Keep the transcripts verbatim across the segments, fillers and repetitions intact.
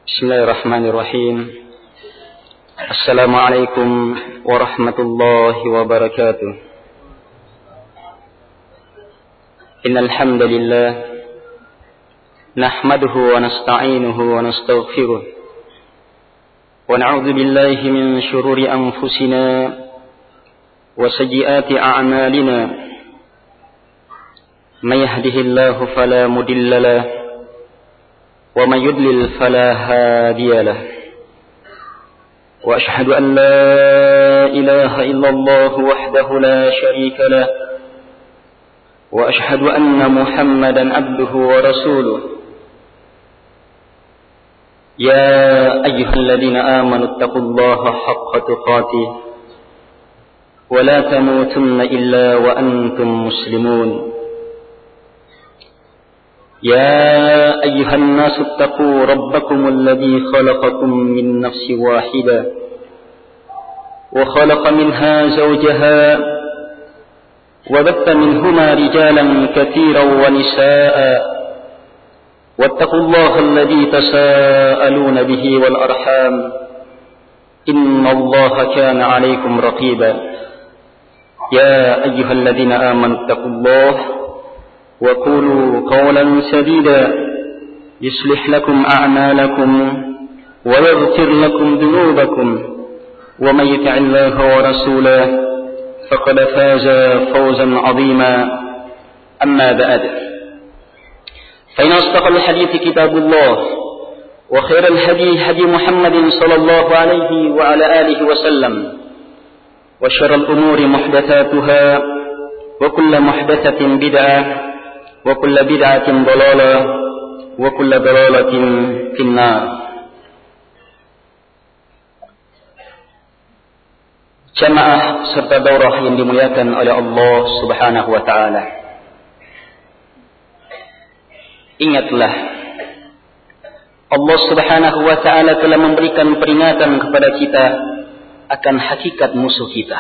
Bismillahirrahmanirrahim. Assalamualaikum warahmatullahi wabarakatuh. Innal hamdalillah nahmaduhu wa nasta'inuhu wa nastaghfiruh wa na'udzu billahi min shururi anfusina wa sayyiati a'malina. May yahdihillahu fala mudilla lahu ومن يضلل فلا هادي له وأشهد أن لا إله إلا الله وحده لا شريك له وأشهد أن محمدا عبده ورسوله يا أيها الذين آمنوا اتقوا الله حق تقاته ولا تموتن إلا وأنتم مسلمون يا أيها الناس اتقوا ربكم الذي خلقكم من نفس واحدة وخلق منها زوجها وبث منهما رجالا كثيرا ونساء واتقوا الله الذي تساءلون به والأرحام إن الله كان عليكم رقيبا يا أيها الذين آمنوا اتقوا الله وقولوا قولا سديدا يصلح لكم أعمالكم ويغفر لكم ذنوبكم ومن يطع الله ورسوله فقد فاز فوزا عظيما أما بعد فإن أصدق الحديث كتاب الله وخير الهدي هدي محمد صلى الله عليه وعلى آله وسلم وشر الأمور محدثاتها وكل محدثة بدعة وكل بدعة ضلالة وكل ضلالة في النار. Jamaah serta daurah yang dimuliakan oleh Allah Subhanahu wa taala. Ingatlah, Allah Subhanahu wa taala telah memberikan peringatan kepada kita akan hakikat musuh kita.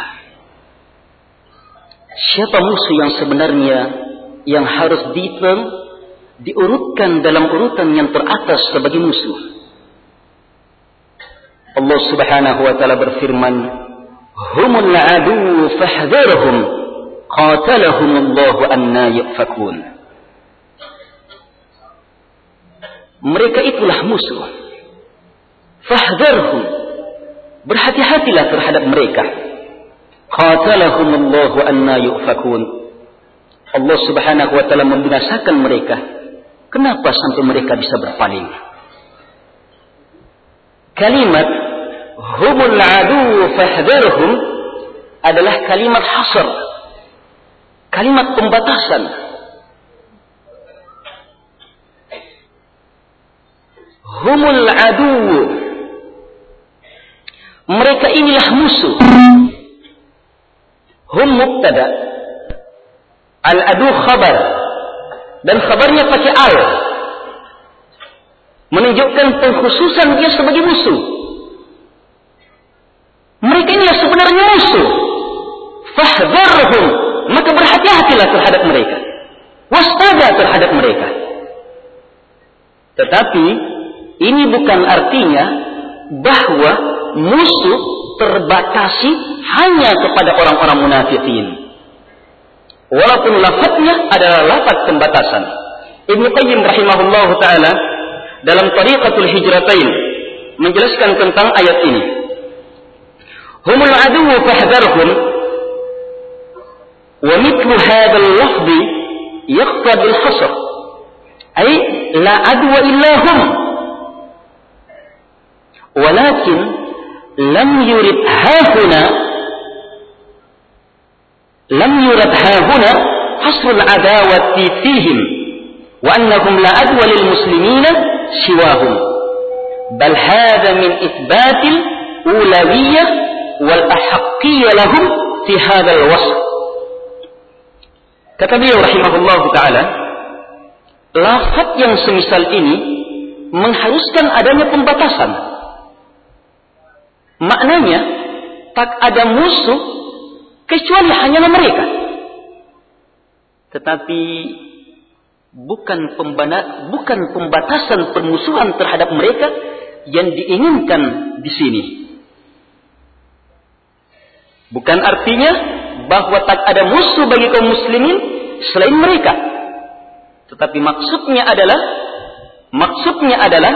Siapa musuh yang sebenarnya yang harus diterang, diurutkan dalam urutan yang teratas sebagai musuh. Allah Subhanahu wa taala berfirman, "Humul adu fahdharhum qatalahumullahu anna yufakun." Mereka itulah musuh. Fahdharhum, berhati-hatilah terhadap mereka. Qatalahumullahu anna yufakun. Allah Subhanahu wa taala membinasakan mereka. Kenapa sampai mereka bisa berpaling? Kalimat humul adu fahdharhum adalah kalimat hasr, kalimat pembatasan. Humul adu, mereka inilah musuh. Hum mubtada, al-adu khabar, dan khabarnya pakai al, menunjukkan pengkhususan dia sebagai musuh. Mereka inilah sebenarnya musuh. Fahdharhum, maka berhati-hatilah terhadap mereka, waspada terhadap mereka. Tetapi ini bukan artinya bahwa musuh terbatasi hanya kepada orang-orang munafikin. Walaupun lafadznya adalah lafadz pembatasan. Ibnu Qayyim rahimahullahu taala dalam Tariqatul Hijratain menjelaskan tentang ayat ini. Humul aduwwu fahdharhum, wa mithlu hadzal lafzi yaqtadi al-hasr, ay la adwa illa hum. Walakin lam yurid hahuna lam yurad hahuna hasrul adawati fihim wa annahum la adwa lil muslimina siwahum, bal hadha min itsbatil ulawiyyah wal ahaqqiyyah lahum fi hadzal wasf. Kata beliau rahimahullahu taala, lafaz yang semisal ini mengharuskan adanya pembatasan. Maknanya tak ada musuh kecuali hanyalah mereka. Tetapi bukan pembana, bukan pembatasan permusuhan terhadap mereka, yang diinginkan di sini. Bukan artinya bahwa tak ada musuh bagi kaum muslimin selain mereka. Tetapi maksudnya adalah maksudnya adalah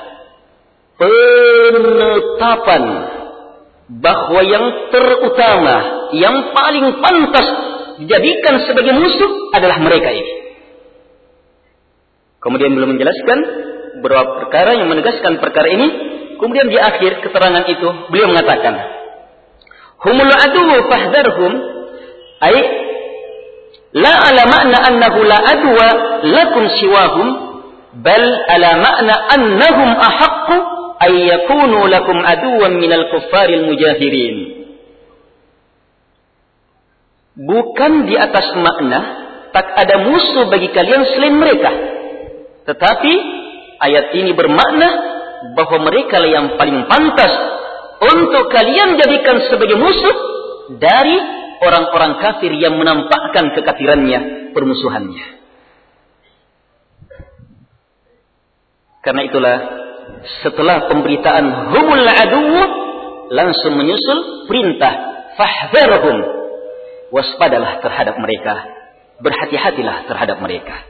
penetapan bahwa yang terutama, yang paling pantas dijadikan sebagai musuh adalah mereka ini. Kemudian belum menjelaskan beberapa perkara yang menegaskan perkara ini. Kemudian di akhir keterangan itu beliau mengatakan, humul aduwwu fahdharhum, ay la ala ma'na annahu la adwa lakum siwahum, bal ala ma'na annahum ahaqqu ay yakunu lakum aduwan minal kuffaril mujahirin. Bukan di atas makna tak ada musuh bagi kalian selain mereka, tetapi ayat ini bermakna bahwa mereka lah yang paling pantas untuk kalian jadikan sebagai musuh dari orang-orang kafir yang menampakkan kekafirannya, permusuhannya. Karena itulah setelah pemberitaan humul aduwwu langsung menyusul perintah fahdharhum, waspadalah terhadap mereka, berhati-hatilah terhadap mereka.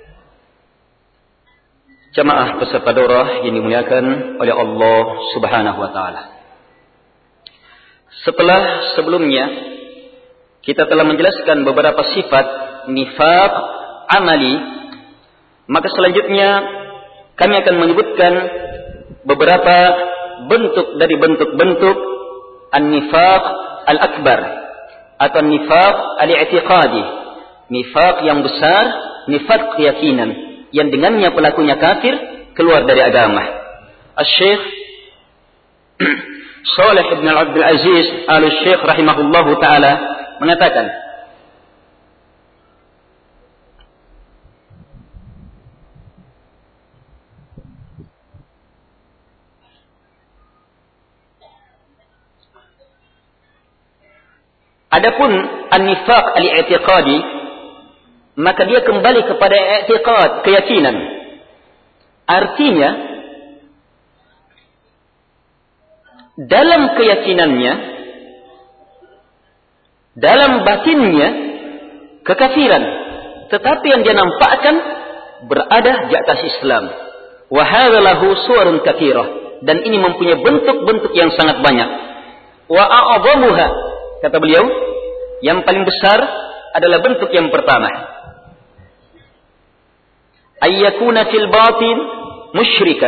Jamaah peserta daurah yang dimuliakan oleh Allah Subhanahu wa taala. Setelah sebelumnya kita telah menjelaskan beberapa sifat nifaq amali, maka selanjutnya kami akan menyebutkan beberapa bentuk dari bentuk-bentuk an-nifaq al-akbar atau nifaq al-i'tiqadi, nifaq yang besar, nifaq keyakinan yang dengannya pelakunya kafir keluar dari agama. Asy-Syaikh Shalih bin Abdul Aziz Al-Syaikh rahimahullahu taala mengatakan, adapun an-nifaq al-i'tiqadi, maka dia kembali kepada i'tiqad, keyakinan. Artinya dalam keyakinannya, dalam batinnya kekafiran, tetapi yang dia nampakkan berada di atas Islam. Wa hadza lahu suwarun katsirah, dan ini mempunyai bentuk-bentuk yang sangat banyak. Wa a'dhamuha, kata beliau, yang paling besar adalah bentuk yang pertama, ayyakuna fil batin musyrika,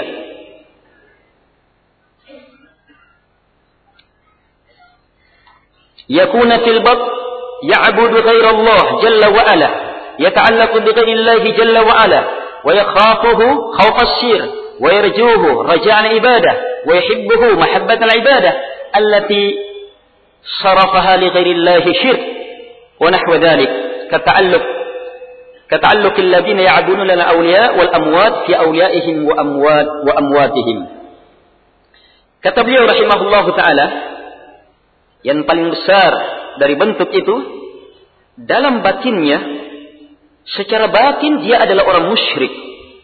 yakuna fil bat ya'budu ghaira Allah jalla wa ala, yata'allaqu bi ghairi Allah jalla wa ala, wa yakhafuhu khawfa as-sir, wa yarjuhu raja'an ibadah, wa yuhibbuhu mahabbatan al-ibadah allati sarafaha li ghairi Allah syirk wa nahwa dhalik, kata'alluq كتعلق الذين يعبدون لنا أولياء والأموات في أوليائهم وأموات وأمواتهم. Kata beliau rahimahullahu ta'ala, yang paling besar dari bentuk itu, dalam batinnya, secara batin dia adalah orang musyrik.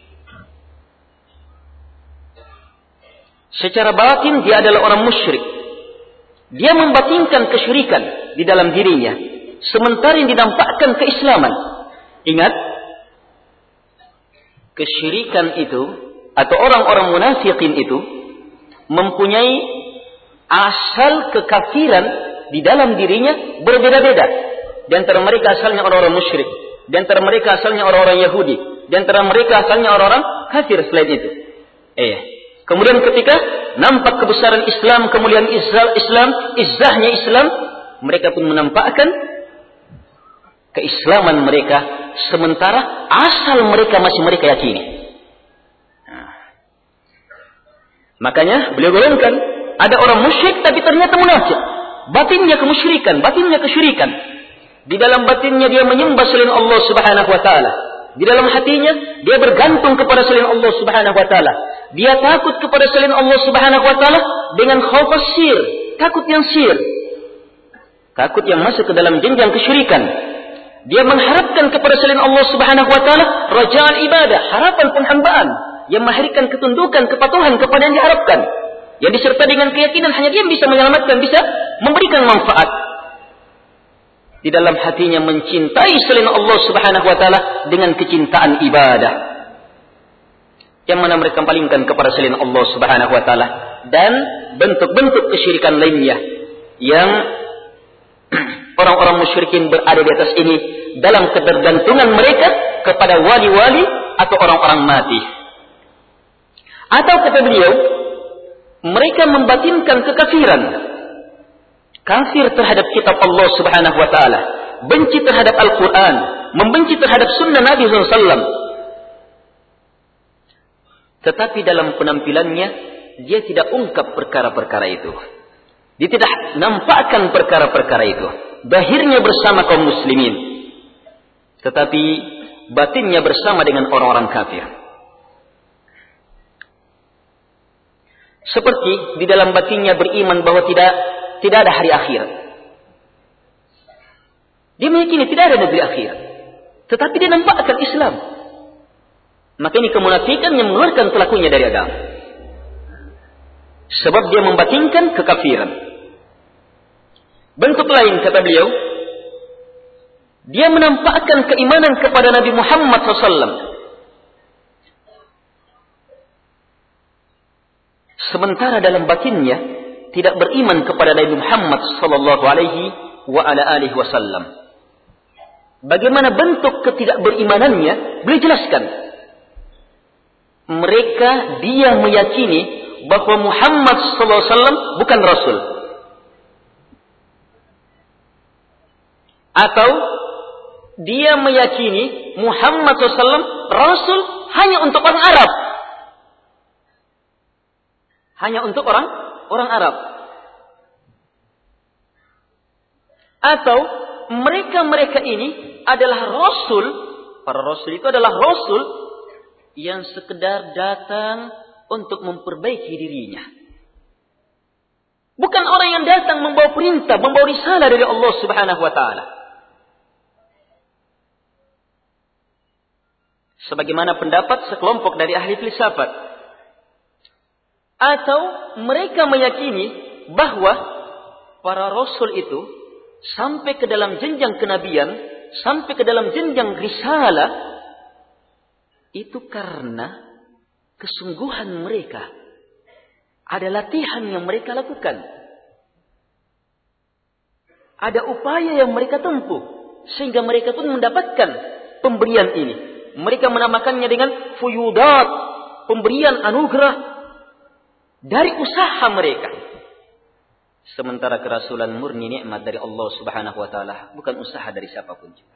Secara batin dia adalah orang musyrik. Dia membatinkan kesyirikan di dalam dirinya, sementara yang dinampakkan keislaman. Ingat, kesyirikan itu atau orang-orang munafikin itu mempunyai asal kekafiran di dalam dirinya berbeda-beda. Di antara mereka asalnya orang-orang musyrik, di antara mereka asalnya orang-orang Yahudi, di antara mereka asalnya orang-orang kafir selain itu. Eh, kemudian ketika nampak kebesaran Islam, kemuliaan Islam, izzahnya Islam, mereka pun menampakkan keislaman mereka, sementara asal mereka masih mereka yakini. Nah, makanya beliau golongkan, ada orang musyrik tapi ternyata munafik, batinnya kemusyrikan, batinnya kesyirikan. Di dalam batinnya dia menyembah selain Allah Subhanahu wa taala, di dalam hatinya dia bergantung kepada selain Allah Subhanahu wa taala, dia takut kepada selain Allah Subhanahu wa taala dengan khaufas sir, takut yang sir, takut yang masuk ke dalam jenjang kesyirikan. Dia mengharapkan kepada selain Allah Subhanahu wa taala rajaan ibadah, harapan penghambaan yang melahirkan ketundukan, kepatuhan kepada yang diharapkan. yang disertai dengan keyakinan hanya dia yang bisa menyelamatkan, bisa memberikan manfaat. Di dalam hatinya mencintai selain Allah Subhanahu wa taala dengan kecintaan ibadah, yang mana mereka palingkan kepada selain Allah Subhanahu wa taala, dan bentuk-bentuk kesyirikan lainnya yang orang-orang musyrikin berada di atas ini dalam ketergantungan mereka kepada wali-wali atau orang-orang mati. Atau kata beliau, mereka membatinkan kekafiran, kafir terhadap kitab Allah Subhanahu wa taala, benci terhadap Al-Quran, membenci terhadap sunnah Nabi sallallahu alaihi wasallam. Tetapi dalam penampilannya dia tidak ungkap perkara-perkara itu. Dia tidak nampakkan perkara-perkara itu. Zahirnya bersama kaum muslimin, tetapi batinnya bersama dengan orang-orang kafir. Seperti di dalam batinnya beriman bahwa tidak tidak ada hari akhir. Dia meyakini tidak ada negeri akhir, tetapi dia nampakkan Islam. Maka ini kemunafikan yang mengeluarkan pelakunya dari agama. Sebab dia membatinkan kekafiran. Bentuk lain kata beliau, dia menampakkan keimanan kepada Nabi Muhammad sallallahu alaihi wasallam, sementara dalam batinnya tidak beriman kepada Nabi Muhammad sallallahu alaihi wa ala alihi wasallam. Bagaimana bentuk ketidakberimanannya? Beliau jelaskan. Mereka dia meyakini bahwa Muhammad sallallahu alaihi wasallam bukan rasul. Atau dia meyakini Muhammad sallallahu alaihi wasallam rasul hanya untuk orang Arab. Hanya untuk orang orang Arab. Atau mereka-mereka ini adalah rasul, para rasul itu adalah rasul yang sekedar datang untuk memperbaiki dirinya. Bukan orang yang datang membawa perintah, membawa risalah dari Allah Subhanahu wa taala. Sebagaimana pendapat sekelompok dari ahli filsafat. Atau mereka meyakini bahwa para rasul itu sampai ke dalam jenjang kenabian, sampai ke dalam jenjang risalah, itu karena kesungguhan mereka. Ada latihan yang mereka lakukan. Ada upaya yang mereka tempuh, sehingga mereka pun mendapatkan pemberian ini. Mereka menamakannya dengan fuyudat, pemberian anugerah dari usaha mereka. Sementara kerasulan murni nikmat dari Allah Subhanahu wa taala, bukan usaha dari siapapun juga.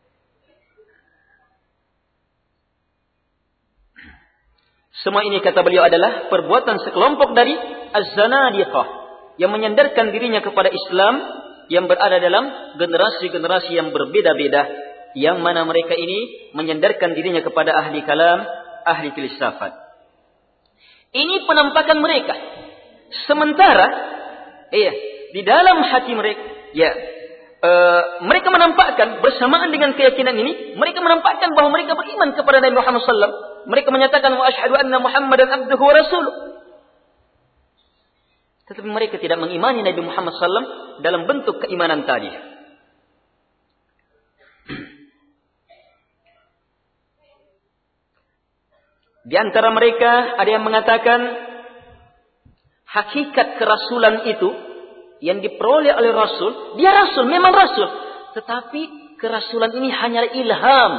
Semua ini kata beliau adalah perbuatan sekelompok dari az-zanadiqah yang menyandarkan dirinya kepada Islam, yang berada dalam generasi-generasi yang berbeda-beda, yang mana mereka ini menyandarkan dirinya kepada ahli kalam, ahli filsafat. Ini penampakan mereka. Sementara iya, di dalam hati mereka, ya, uh, mereka menampakkan bersamaan dengan keyakinan ini, mereka menampakkan bahwa mereka beriman kepada Nabi Muhammad sallallahu alaihi wasallam. Mereka menyatakan wa asyhadu anna Muhammadan abduhu wa rasuluh. Tetapi mereka tidak mengimani Nabi Muhammad sallallahu alaihi wasallam dalam bentuk keimanan tadi. Di antara mereka ada yang mengatakan hakikat kerasulan itu yang diperoleh oleh Rasul, dia Rasul, memang Rasul, tetapi kerasulan ini hanya ilham.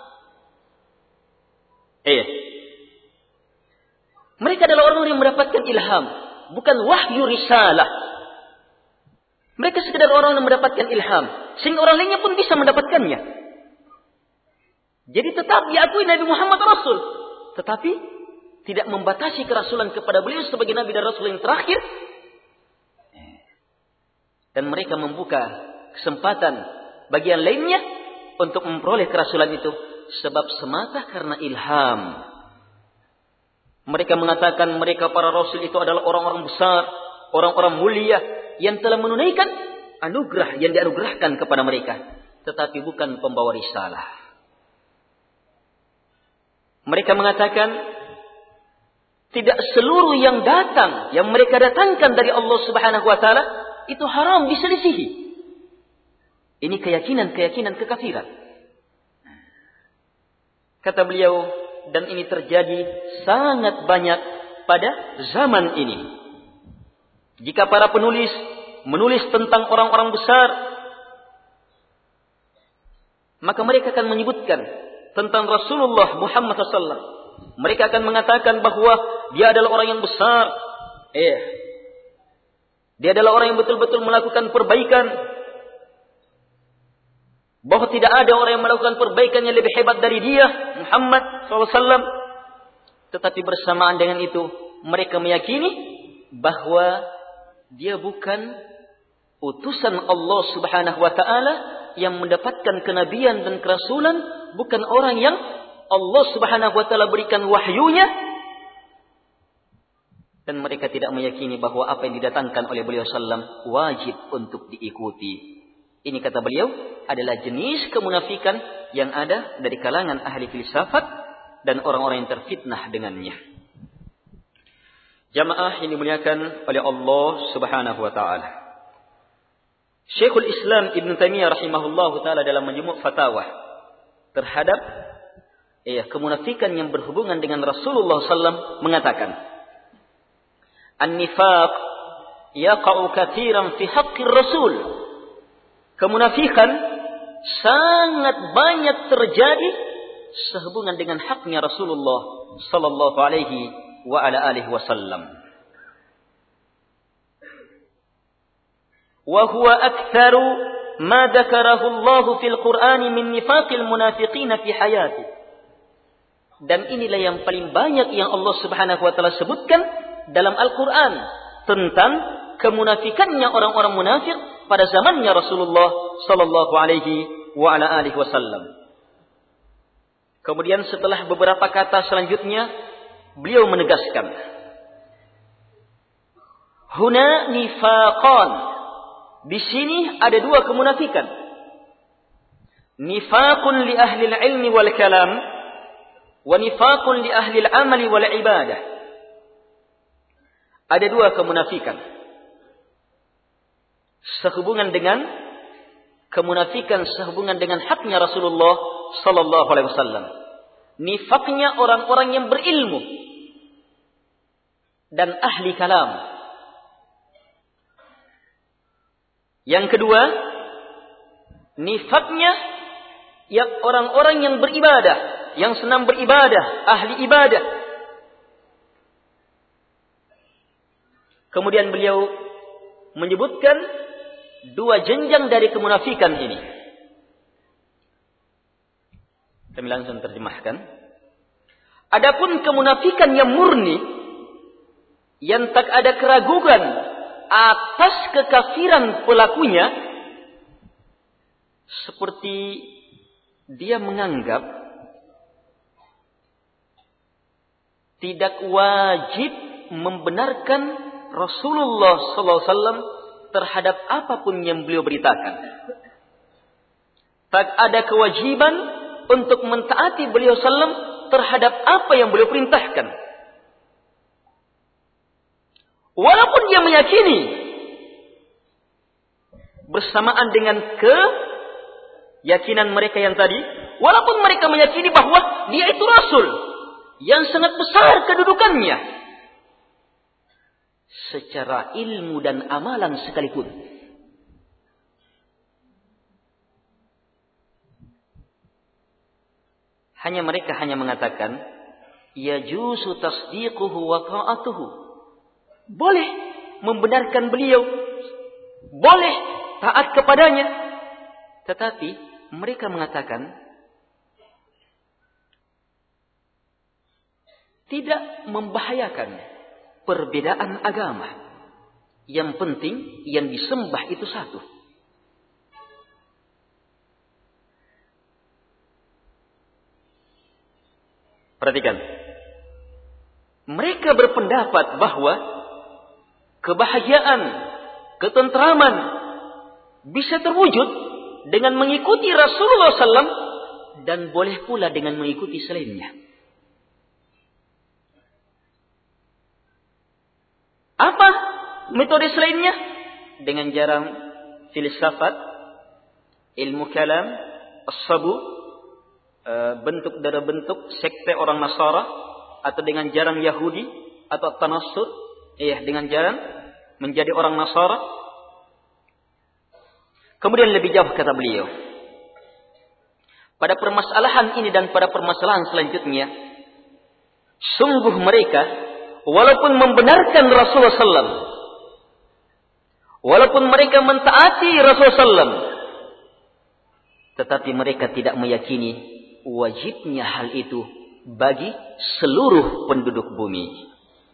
Eh, mereka adalah orang yang mendapatkan ilham, bukan wahyu risalah. Mereka sekedar orang yang mendapatkan ilham, sehingga orang lainnya pun bisa mendapatkannya. Jadi tetap diakui Nabi Muhammad Rasul, tetapi tidak membatasi kerasulan kepada beliau sebagai Nabi dan Rasul yang terakhir. Dan mereka membuka kesempatan bagi yang lainnya untuk memperoleh kerasulan itu, sebab semata karena ilham. Mereka mengatakan mereka para rasul itu adalah orang-orang besar, orang-orang mulia yang telah menunaikan anugerah yang dianugerahkan kepada mereka, tetapi bukan pembawa risalah. Mereka mengatakan tidak seluruh yang datang, yang mereka datangkan dari Allah Subhanahu wa taala itu haram diselisihi. Ini keyakinan-keyakinan kekafiran. Kata beliau, dan ini terjadi sangat banyak pada zaman ini. Jika para penulis menulis tentang orang-orang besar, maka mereka akan menyebutkan tentang Rasulullah Muhammad sallallahu alaihi wasallam. Mereka akan mengatakan bahwa dia adalah orang yang besar. Eh, dia adalah orang yang betul-betul melakukan perbaikan. Bahwa tidak ada orang yang melakukan perbaikan yang lebih hebat dari dia, Muhammad sallallahu alaihi wasallam. Tetapi bersamaan dengan itu, mereka meyakini bahwa dia bukan utusan Allah Subhanahu wa taala yang mendapatkan kenabian dan kerasulan, bukan orang yang Allah Subhanahu wa taala berikan wahyunya, dan mereka tidak meyakini bahwa apa yang didatangkan oleh beliau sallam wajib untuk diikuti. Ini kata beliau adalah jenis kemunafikan yang ada dari kalangan ahli filsafat dan orang-orang yang terfitnah dengannya. Jamaah yang dimuliakan oleh Allah Subhanahu wa taala. Syekhul Islam Ibn Taimiyah rahimahullahu taala dalam majmu' fatwa terhadap ya, kemunafikan yang berhubungan dengan Rasulullah sallallahu alaihi wasallam mengatakan, "An-nifaq yaqa'u katsiran fi haqqir Rasul." Kemunafikan sangat banyak terjadi sehubungan dengan haknya Rasulullah sallallahu alaihi wa ala alihi wasallam. Wa huwa aktsaru ma dzakarahu Allah fil Qur'an min nifaqil munafiqin fi hayati. Dan inilah yang paling banyak yang Allah Subhanahu wa taala sebutkan dalam Al-Qur'an tentang kemunafikannya orang-orang munafik pada zamannya Rasulullah sallallahu alaihi wa ala alihi wasallam. Kemudian setelah beberapa kata selanjutnya beliau menegaskan, huna nifaqan. Di sini ada dua kemunafikan. Nifaqun li ahli al-ilmi wal kalam wa nifaqun li ahli al-amali wal ibadah. Ada dua kemunafikan sehubungan dengan kemunafikan sehubungan dengan haknya Rasulullah sallallahu alaihi wasallam. Nifaknya orang-orang yang berilmu dan ahli kalam. Yang kedua, nifaknya yang orang-orang yang beribadah, yang senang beribadah, ahli ibadah. Kemudian beliau menyebutkan dua jenjang dari kemunafikan ini. Kami langsung terjemahkan. Adapun kemunafikan yang murni, yang tak ada keraguan atas kekafiran pelakunya, seperti dia menganggap tidak wajib membenarkan Rasulullah sallallahu alaihi wasallam terhadap apapun yang beliau beritakan. Tak ada kewajiban untuk mentaati beliau sallam terhadap apa yang beliau perintahkan. Walaupun dia meyakini bersamaan dengan keyakinan mereka yang tadi, walaupun mereka meyakini bahwa dia itu Rasul yang sangat besar kedudukannya secara ilmu dan amalan sekalipun. Hanya mereka hanya mengatakan, yajuzu tasdiquhu wa ta'atuhu. Boleh membenarkan beliau, boleh taat kepadanya. Tetapi mereka mengatakan tidak membahayakan perbedaan agama. Yang penting yang disembah itu satu. Perhatikan. Mereka berpendapat bahwa kebahagiaan, ketentraman bisa terwujud dengan mengikuti Rasulullah sallallahu alaihi wasallam dan boleh pula dengan mengikuti selainnya. Apa metode selainnya? Dengan jalan filsafat, ilmu kalam, as-sabu, bentuk dari bentuk sekte orang Nasara, atau dengan jalan Yahudi atau tanassut, iya, dengan jalan menjadi orang Nasara. Kemudian lebih jauh kata beliau, pada permasalahan ini dan pada permasalahan selanjutnya, sungguh mereka walaupun membenarkan Rasulullah sallallahu alaihi wasallam, walaupun mereka mentaati Rasulullah sallallahu alaihi wasallam, tetapi mereka tidak meyakini wajibnya hal itu bagi seluruh penduduk bumi.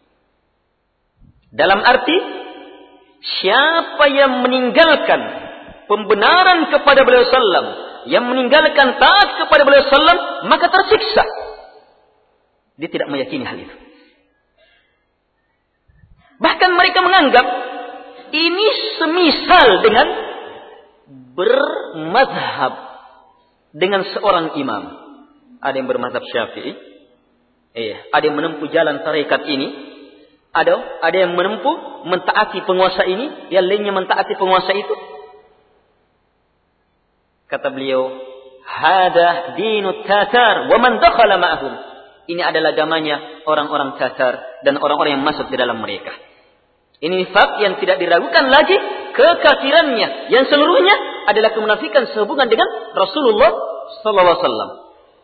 Dalam arti, siapa yang meninggalkan pembenaran kepada beliau sallam, yang meninggalkan taat kepada beliau sallam, maka tersiksa. Dia tidak meyakini hal itu. Bahkan mereka menganggap ini semisal dengan bermadhab dengan seorang imam. Ada yang bermadhab Syafi'i, iya, ada yang menempuh jalan tarekat ini, ada ada yang menempuh mentaati penguasa ini, yang lainnya mentaati penguasa itu. Kata beliau, hada dinut Tatar wa man dakhala ma'ahum. Ini adalah agamanya orang-orang Tatar dan orang-orang yang masuk di dalam mereka. Ini nifaq yang tidak diragukan lagi kekafirannya, yang seluruhnya adalah kemunafikan sehubungan dengan Rasulullah sallallahu alaihi wasallam.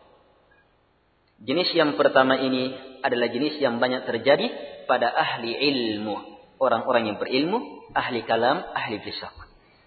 Jenis yang pertama ini adalah jenis yang banyak terjadi pada ahli ilmu, orang-orang yang berilmu, ahli kalam, ahli filsafat.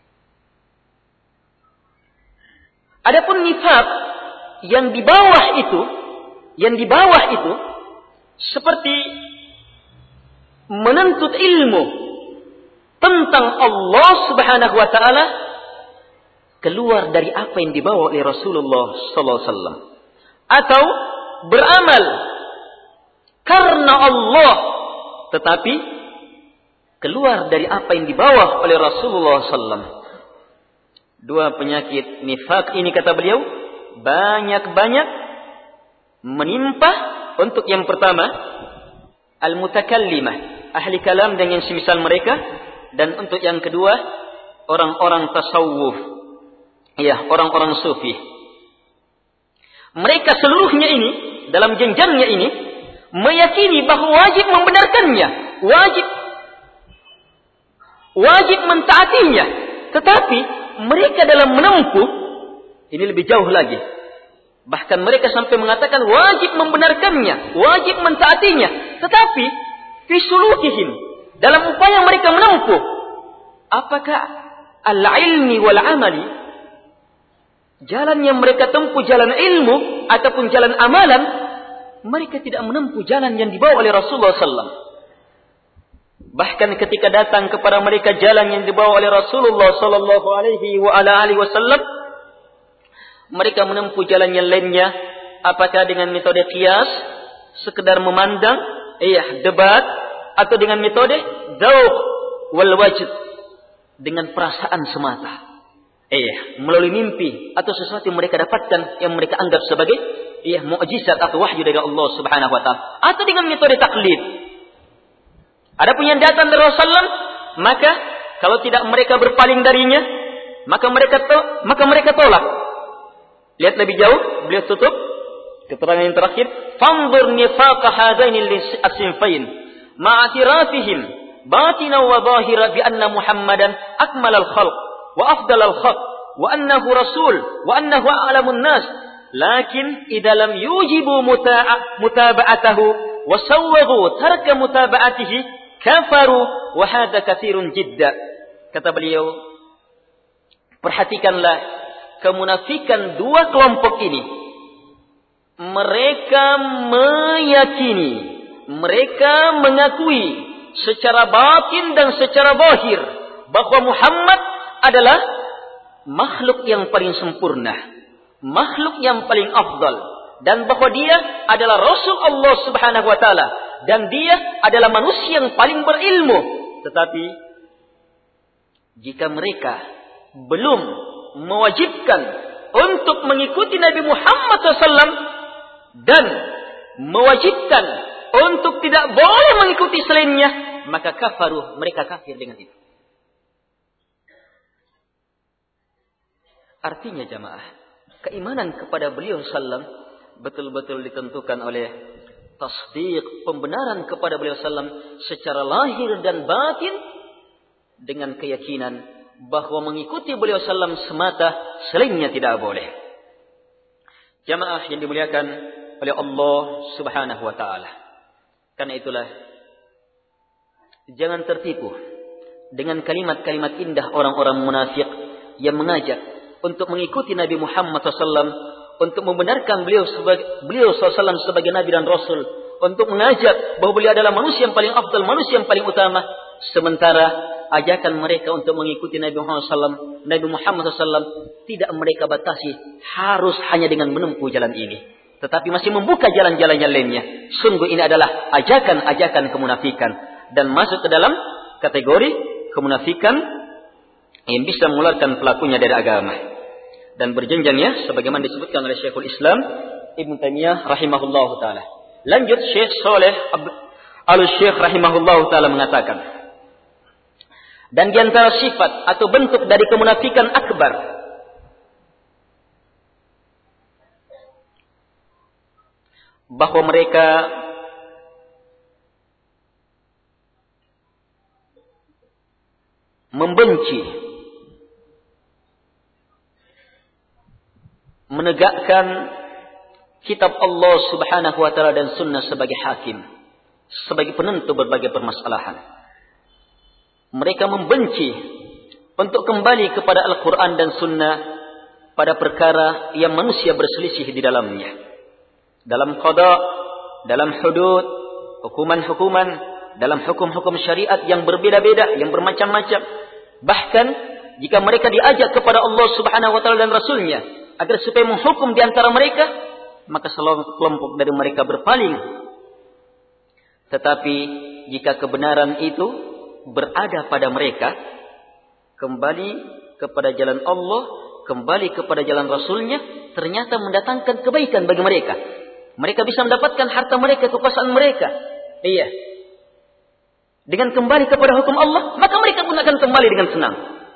Adapun nifaq yang di bawah itu, yang di bawah itu seperti menuntut ilmu tentang Allah Subhanahu wa taala keluar dari apa yang dibawa oleh Rasulullah sallallahu alaihi wasallam, atau beramal karena Allah tetapi keluar dari apa yang dibawa oleh Rasulullah sallallahu alaihi wasallam. Dua penyakit nifaq ini kata beliau banyak-banyak menimpa untuk yang pertama al-mutakallimah, ahli kalam dan yang semisal mereka, dan untuk yang kedua orang-orang tasawuf, ya, orang-orang sufi. Mereka seluruhnya ini dalam jenjangnya ini meyakini bahwa wajib membenarkannya, wajib wajib mentaatinya, tetapi mereka dalam menempuh ini lebih jauh lagi. Bahkan mereka sampai mengatakan wajib membenarkannya, wajib mentaatinya, tetapi fi sulukihim, dalam upaya mereka menempuh, apakah al-ilmi wal amali, jalan yang mereka tempuh jalan ilmu ataupun jalan amalan, mereka tidak menempuh jalan yang dibawa oleh Rasulullah sallallahu alaihi wasallam. Bahkan ketika datang kepada mereka jalan yang dibawa oleh Rasulullah sallallahu alaihi wa ala alihi wasallam, mereka menempuh jalan yang lainnya, apakah dengan metode qiyas, sekedar memandang, iya, debat, atau dengan metode dzauq wal wajd, dengan perasaan semata, iya, melalui mimpi atau sesuatu yang mereka dapatkan yang mereka anggap sebagai, iya, mukjizat atau wahyu dari Allah Subhanahu wa taala, atau dengan metode taklid. Adapun yang datang dari Rasulullah, maka kalau tidak mereka berpaling darinya, maka mereka to, maka mereka tolak. Lihat lebih jauh, beliau tutup keterangan yang terakhir, fanzur nifaq hadaini as-sinfain ma'atirafihim batina wa zahira bi anna Muhammadan akmal al-khalq wa afdal al-khalq wa annahu rasul wa annahu a'lamun nas, lakin idza lam yujibu muta'a mutaba'atahu wa sawwaghu tarka mutaba'atihi kafaru wa hadza katsirun jidda. Kata beliau, perhatikanlah kemunafikan dua kelompok ini. Mereka meyakini, mereka mengakui secara batin dan secara zahir bahwa Muhammad adalah makhluk yang paling sempurna, makhluk yang paling afdal, dan bahwa dia adalah Rasul Allah Subhanahu wa taala, dan dia adalah manusia yang paling berilmu. Tetapi jika mereka belum mewajibkan untuk mengikuti Nabi Muhammad shallallahu alaihi wasallam dan mewajibkan untuk tidak boleh mengikuti selainnya, maka kafaru, mereka kafir dengan itu. Artinya jamaah, keimanan kepada beliau sallam betul-betul ditentukan oleh tasdiq, pembenaran kepada beliau sallam secara lahir dan batin, dengan keyakinan bahwa mengikuti beliau sallam semata, selainnya tidak boleh. Jamaah yang dimuliakan oleh Allah Subhanahu wa taala. Karena itulah jangan tertipu dengan kalimat-kalimat indah orang-orang munafik yang mengajak untuk mengikuti Nabi Muhammad shallallahu alaihi wasallam, untuk membenarkan beliau sebagai beliau shallallahu alaihi wasallam sebagai Nabi dan Rasul, untuk mengajak bahwa beliau adalah manusia yang paling afdal, manusia yang paling utama. Sementara ajakan mereka untuk mengikuti Nabi Muhammad shallallahu alaihi wasallam, Nabi Muhammad shallallahu alaihi wasallam tidak mereka batasi harus hanya dengan menempuh jalan ini, tetapi masih membuka jalan-jalan yang lainnya. Sungguh ini adalah ajakan-ajakan kemunafikan dan masuk ke dalam kategori kemunafikan yang bisa mengeluarkan pelakunya dari agama. Dan berjenjangnya sebagaimana disebutkan oleh Syekhul Islam Ibnu Taimiyah rahimahullahu taala. Lanjut Syekh Saleh Al-Syekh rahimahullahu taala mengatakan, dan di antara sifat atau bentuk dari kemunafikan akbar bahwa mereka membenci, menegakkan kitab Allah Subhanahu wa taala dan sunnah sebagai hakim, sebagai penentu berbagai permasalahan. Mereka membenci untuk kembali kepada Al-Quran dan sunnah pada perkara yang manusia berselisih di dalamnya, dalam qada, dalam hudud, hukuman-hukuman, dalam hukum-hukum syariat yang berbeda-beda, yang bermacam-macam. Bahkan jika mereka diajak kepada Allah Subhanahu wa taala dan Rasulnya agar supaya menghukum di antara mereka, maka sekelompok dari mereka berpaling. Tetapi jika kebenaran itu berada pada mereka, kembali kepada jalan Allah, kembali kepada jalan Rasulnya, ternyata mendatangkan kebaikan bagi mereka. Mereka bisa mendapatkan harta mereka, kekuasaan mereka. Iya. Dengan kembali kepada hukum Allah, maka mereka pun akan kembali dengan senang.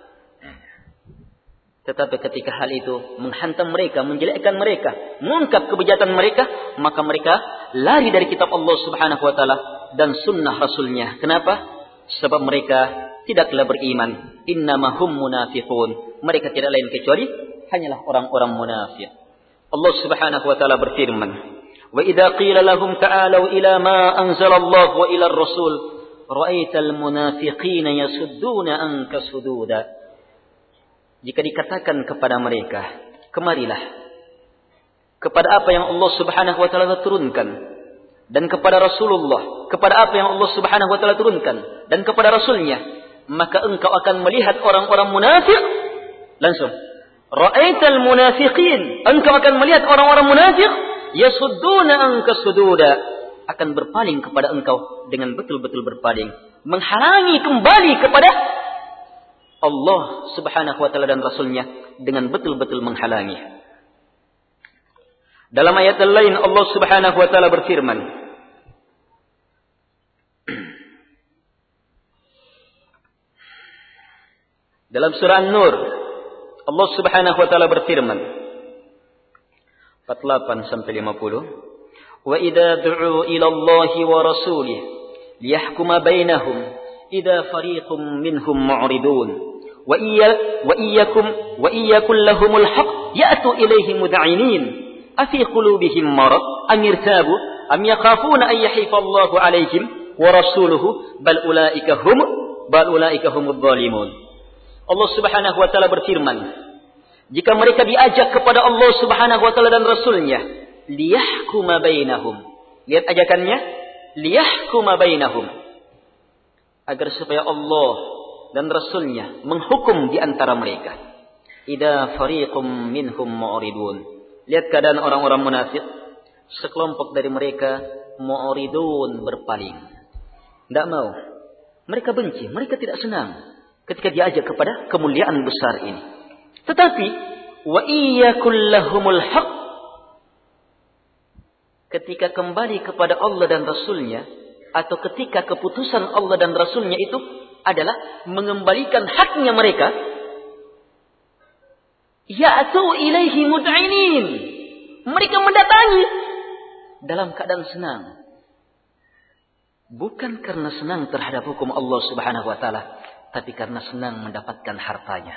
Tetapi ketika hal itu menghantam mereka, menjelekkan mereka, mengungkap kebejatan mereka, maka mereka lari dari kitab Allah Subhanahu wa taala dan sunnah Rasulnya. Kenapa? Sebab mereka tidaklah beriman. Innamahum munafiqun. Mereka tidak lain kecuali hanyalah orang-orang munafik. Allah Subhanahu wa taala berfirman, "Wa idza qila lahum ta'alu ila ma anzalallahu wa ila ar-rasul, ra'aital munafiqina yasudduna anka sududa." Jika dikatakan kepada mereka, kemarilah kepada apa yang Allah Subhanahu wa taala turunkan, dan kepada Rasulullah, kepada apa yang Allah Subhanahu wa taala turunkan dan kepada Rasulnya, maka engkau akan melihat orang-orang munafik. Langsung, ra'aital munafiqin, engkau akan melihat orang-orang munafik yasudduna anka sududa, akan berpaling kepada engkau dengan betul-betul berpaling, menghalangi kembali kepada Allah Subhanahu wa taala dan Rasulnya, dengan betul-betul menghalangi. Dalam ayat lain Allah Subhanahu wa taala berfirman, dalam surah An-Nur Allah Subhanahu wa taala berfirman empat puluh delapan sampai lima puluh, "Wa idza du'u ila Allahi wa rasulih liyahkuma bainahum idza fariqum minhum mu'ridun wa iyya wa iyyakum wa iyyakul lahumul haqq ya'tu ilaihim mud'inin afi qulubihim marad am irtabu am yakhafuna an yahifa Allahu alaihim wa rasuluhu bal ulaika hum bal ulaika humudz zalimun." Allah Subhanahu wa taala berfirman, jika mereka diajak kepada Allah Subhanahu wa taala dan Rasulnya, liyahkuma bainahum. Lihat ajakannya, liyahkuma bainahum, agar supaya Allah dan Rasulnya menghukum di antara mereka. Idza fariqum minhum mu'ridun. Lihat keadaan orang-orang munafik, sekelompok dari mereka mu'ridun, berpaling, tidak mau. Mereka benci, mereka tidak senang ketika diajak kepada kemuliaan besar ini. Tetapi wa iyyakul lahumul haqq, ketika kembali kepada Allah dan Rasulnya, atau ketika keputusan Allah dan Rasulnya itu adalah mengembalikan haknya mereka, ya'tu ilaihi mud'inin, mereka mendatangi dalam keadaan senang. Bukan karena senang terhadap hukum Allah Subhanahu wa taala, tapi karena senang mendapatkan hartanya.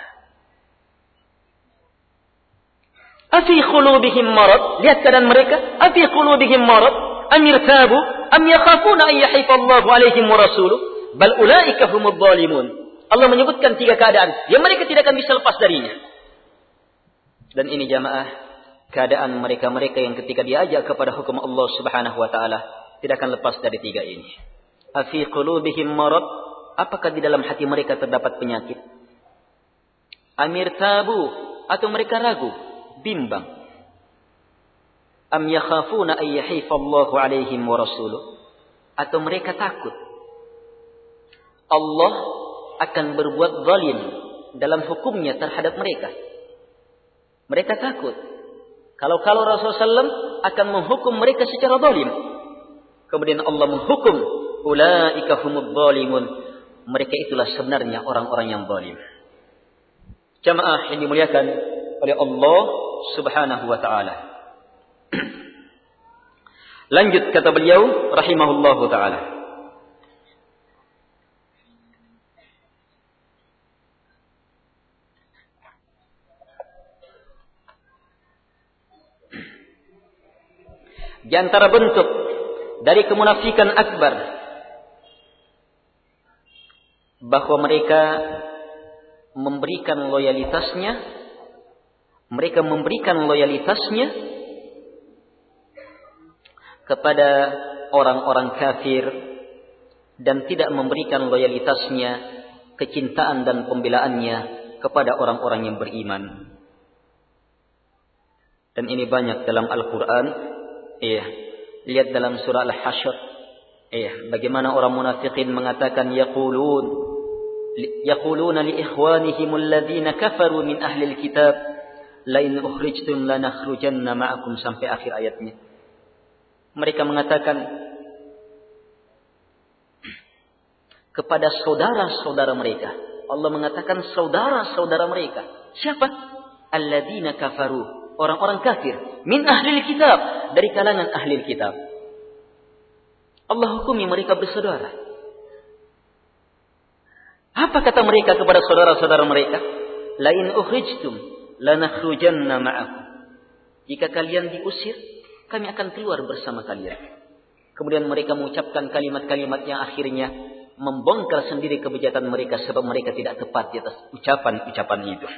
Afi qulubihim marad, lihat keadaan mereka, afi qulubihim marad am yartabu am yakhafuna an yahifa Allahu alaihim wa rasuluhu bal ulaika humudz zalimun. Allah menyebutkan tiga keadaan yang mereka tidak akan bisa lepas darinya. Dan ini jamaah, keadaan mereka-mereka yang ketika diajak kepada hukum Allah Subhanahu wa taala tidak akan lepas dari tiga ini. Afi qulubihim marad, apakah di dalam hati mereka terdapat penyakit? Amir tabu, atau mereka ragu, bimbang. Am yakhafuna ay yahifa Allahu alaihim wa rasuluh, atau mereka takut Allah akan berbuat zalim dalam hukumnya terhadap mereka. Mereka takut kalau-kalau Rasulullah sallallahu alaihi wasallam akan menghukum mereka secara zalim. Kemudian Allah menghukum, ulaika humudz zalimun, mereka itulah sebenarnya orang-orang yang zalim. Jamaah yang dimuliakan oleh Allah Subhanahu wa taala. Lanjut kata beliau rahimahullahu taala. Di antara bentuk dari kemunafikan akbar, bahwa mereka memberikan loyalitasnya, mereka memberikan loyalitasnya kepada orang-orang kafir dan tidak memberikan loyalitasnya, kecintaan dan pembelaannya kepada orang-orang yang beriman. Dan ini banyak dalam Al-Quran. Iya, lihat dalam surah Al-Hasyr. Iya, bagaimana orang munafikin mengatakan yaqulun yaquluna li ikhwanihim alladhina kafaru min ahli alkitab la in ukhrijtum lanakhrujanna ma'akum, sampai akhir ayatnya. Mereka mengatakan kepada saudara-saudara mereka. Allah mengatakan saudara-saudara mereka. Siapa? Alladzina kafaru, orang-orang kafir, min ahli kitab, dari kalangan ahli kitab. Allah hukumi mereka bersaudara. Apa kata mereka kepada saudara-saudara mereka? La in ukhrijtum lanakhrujanna ma'akum. Jika kalian diusir, kami akan keluar bersama kalian. Kemudian mereka mengucapkan kalimat-kalimat yang akhirnya membongkar sendiri kebejatan mereka, sebab mereka tidak tepat di atas ucapan-ucapan itu.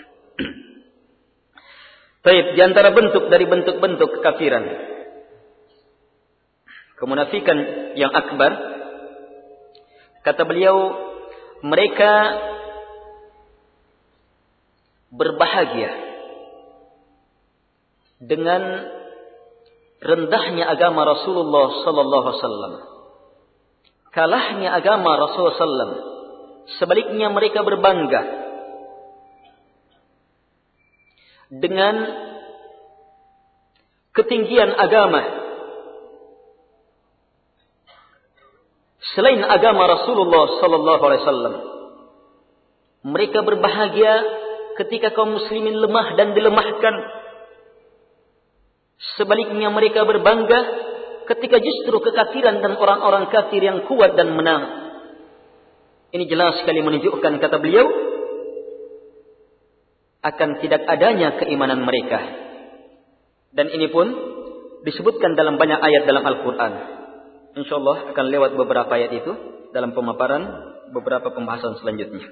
Baik, di antara bentuk dari bentuk-bentuk kekafiran, kemunafikan yang akbar, kata beliau, mereka berbahagia dengan rendahnya agama Rasulullah sallallahu alaihi wasallam, kalahnya agama Rasulullah sallallahu alaihi wasallam. Sebaliknya mereka berbangga dengan ketinggian agama selain agama Rasulullah sallallahu alaihi wasallam. Mereka berbahagia ketika kaum muslimin lemah dan dilemahkan. Sebaliknya mereka berbangga ketika justru kekafiran dan orang-orang kafir yang kuat dan menang. Ini jelas sekali menunjukkan, kata beliau, akan tidak adanya keimanan mereka. Dan ini pun disebutkan dalam banyak ayat dalam Al-Quran. InsyaAllah akan lewat beberapa ayat itu dalam pemaparan beberapa pembahasan selanjutnya.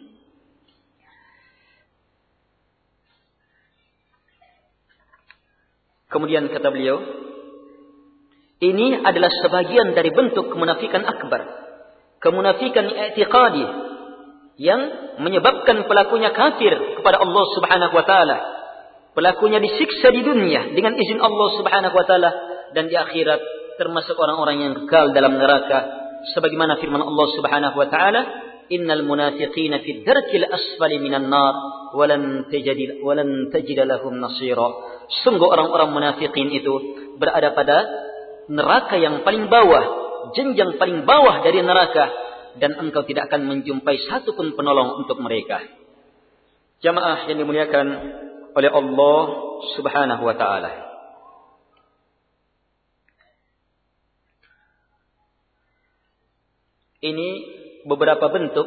Kemudian kata beliau, ini adalah sebagian dari bentuk kemunafikan akbar, kemunafikan i'tiqadi yang menyebabkan pelakunya kafir kepada Allah Subhanahu wa taala. Pelakunya disiksa di dunia dengan izin Allah Subhanahu wa taala, dan di akhirat termasuk orang-orang yang kekal dalam neraka, sebagaimana firman Allah Subhanahu wa taala, innal munafiqina fid darkil asfali minan nar walan tajid walan tajid lahum nasira. Sungguh orang-orang munafikin itu berada pada neraka yang paling bawah jenjang paling bawah dari neraka, dan engkau tidak akan menjumpai satu pun penolong untuk mereka. Jamaah yang dimuliakan oleh Allah Subhanahu wa taala. Ini beberapa bentuk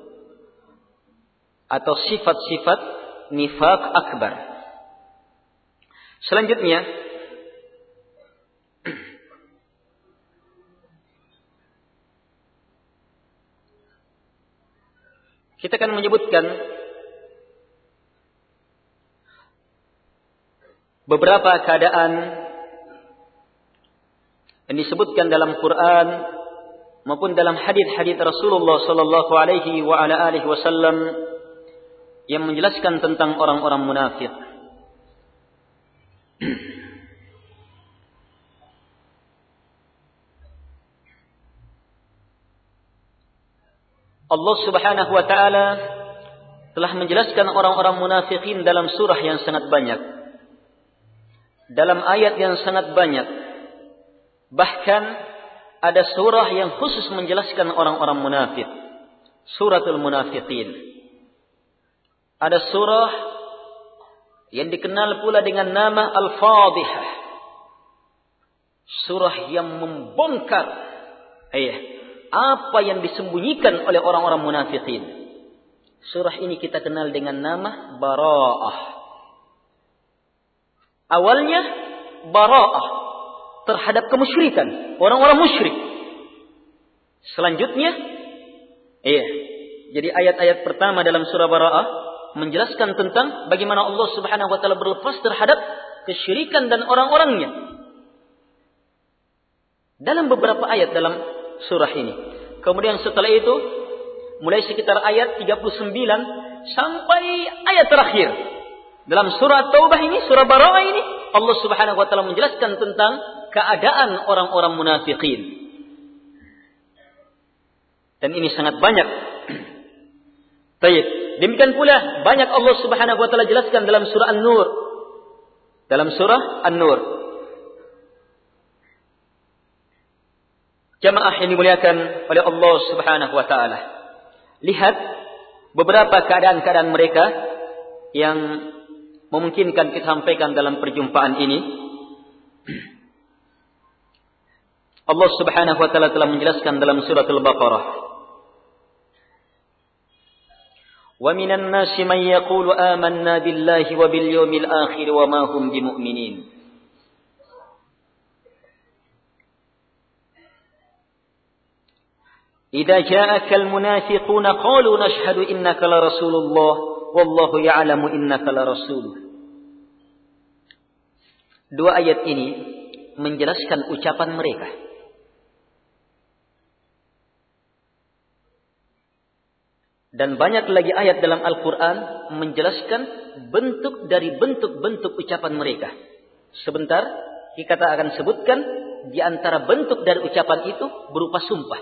atau sifat-sifat nifaq akbar. Selanjutnya, kita akan menyebutkan beberapa keadaan yang disebutkan dalam Quran maupun dalam hadis-hadis Rasulullah sallallahu alaihi wa ala alihi wasallam yang menjelaskan tentang orang-orang munafik. Allah Subhanahu wa taala telah menjelaskan orang-orang munafikin dalam surah yang sangat banyak, dalam ayat yang sangat banyak. Bahkan ada surah yang khusus menjelaskan orang-orang munafik, Suratul Munafiqin. Ada surah yang dikenal pula dengan nama Al-Fadhihah, surah yang membongkar eh, apa yang disembunyikan oleh orang-orang munafikin. Surah ini kita kenal dengan nama Bara'ah. Awalnya Bara'ah terhadap kemusyrikan, orang-orang musyrik. Selanjutnya, iya, jadi ayat-ayat pertama dalam surah Bara'ah menjelaskan tentang bagaimana Allah Subhanahu wa taala berlepas terhadap kesyirikan dan orang-orangnya. Dalam beberapa ayat dalam surah ini. Kemudian setelah itu, mulai sekitar ayat tiga puluh sembilan sampai ayat terakhir dalam surah Taubah ini, surah Bara'ah ini, Allah Subhanahu wa taala menjelaskan tentang keadaan orang-orang munafikin. Dan ini sangat banyak. Baik, demikian pula banyak Allah Subhanahu wa taala jelaskan dalam surah An-Nur. Dalam surah An-Nur. Jamaah yang dimuliakan oleh Allah Subhanahu wa taala. Lihat beberapa keadaan-keadaan mereka yang memungkinkan kita sampaikan dalam perjumpaan ini. Allah Subhanahu wa taala telah menjelaskan dalam surah Al-Baqarah, "Wa minan nasi man yaqulu amanna billahi wa bil yawmil akhir wa ma hum bimu'minin." "Idza ja'aka al-munafiquna qalu nashhadu innaka la rasulullah wallahu ya'lamu innaka la rasuluh." Dua ayat ini menjelaskan ucapan mereka. Dan banyak lagi ayat dalam Al-Quran menjelaskan bentuk dari bentuk-bentuk ucapan mereka. Sebentar kita akan sebutkan di antara bentuk dari ucapan itu berupa sumpah.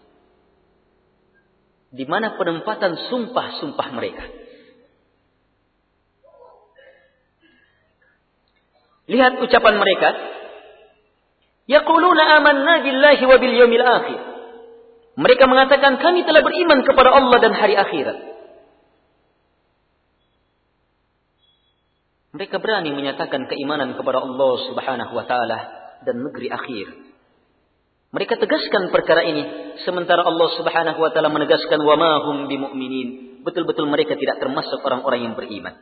Di mana penempatan sumpah-sumpah mereka. Lihat ucapan mereka. Yaquluna amanna billahi wa bil yawmil akhir. Mereka mengatakan kami telah beriman kepada Allah dan hari akhirat. Mereka berani menyatakan keimanan kepada Allah Subhanahu wa taala dan negeri akhir. Mereka tegaskan perkara ini, sementara Allah Subhanahu wa taala menegaskan wa ma hum bimu'minin. Betul-betul mereka tidak termasuk orang-orang yang beriman.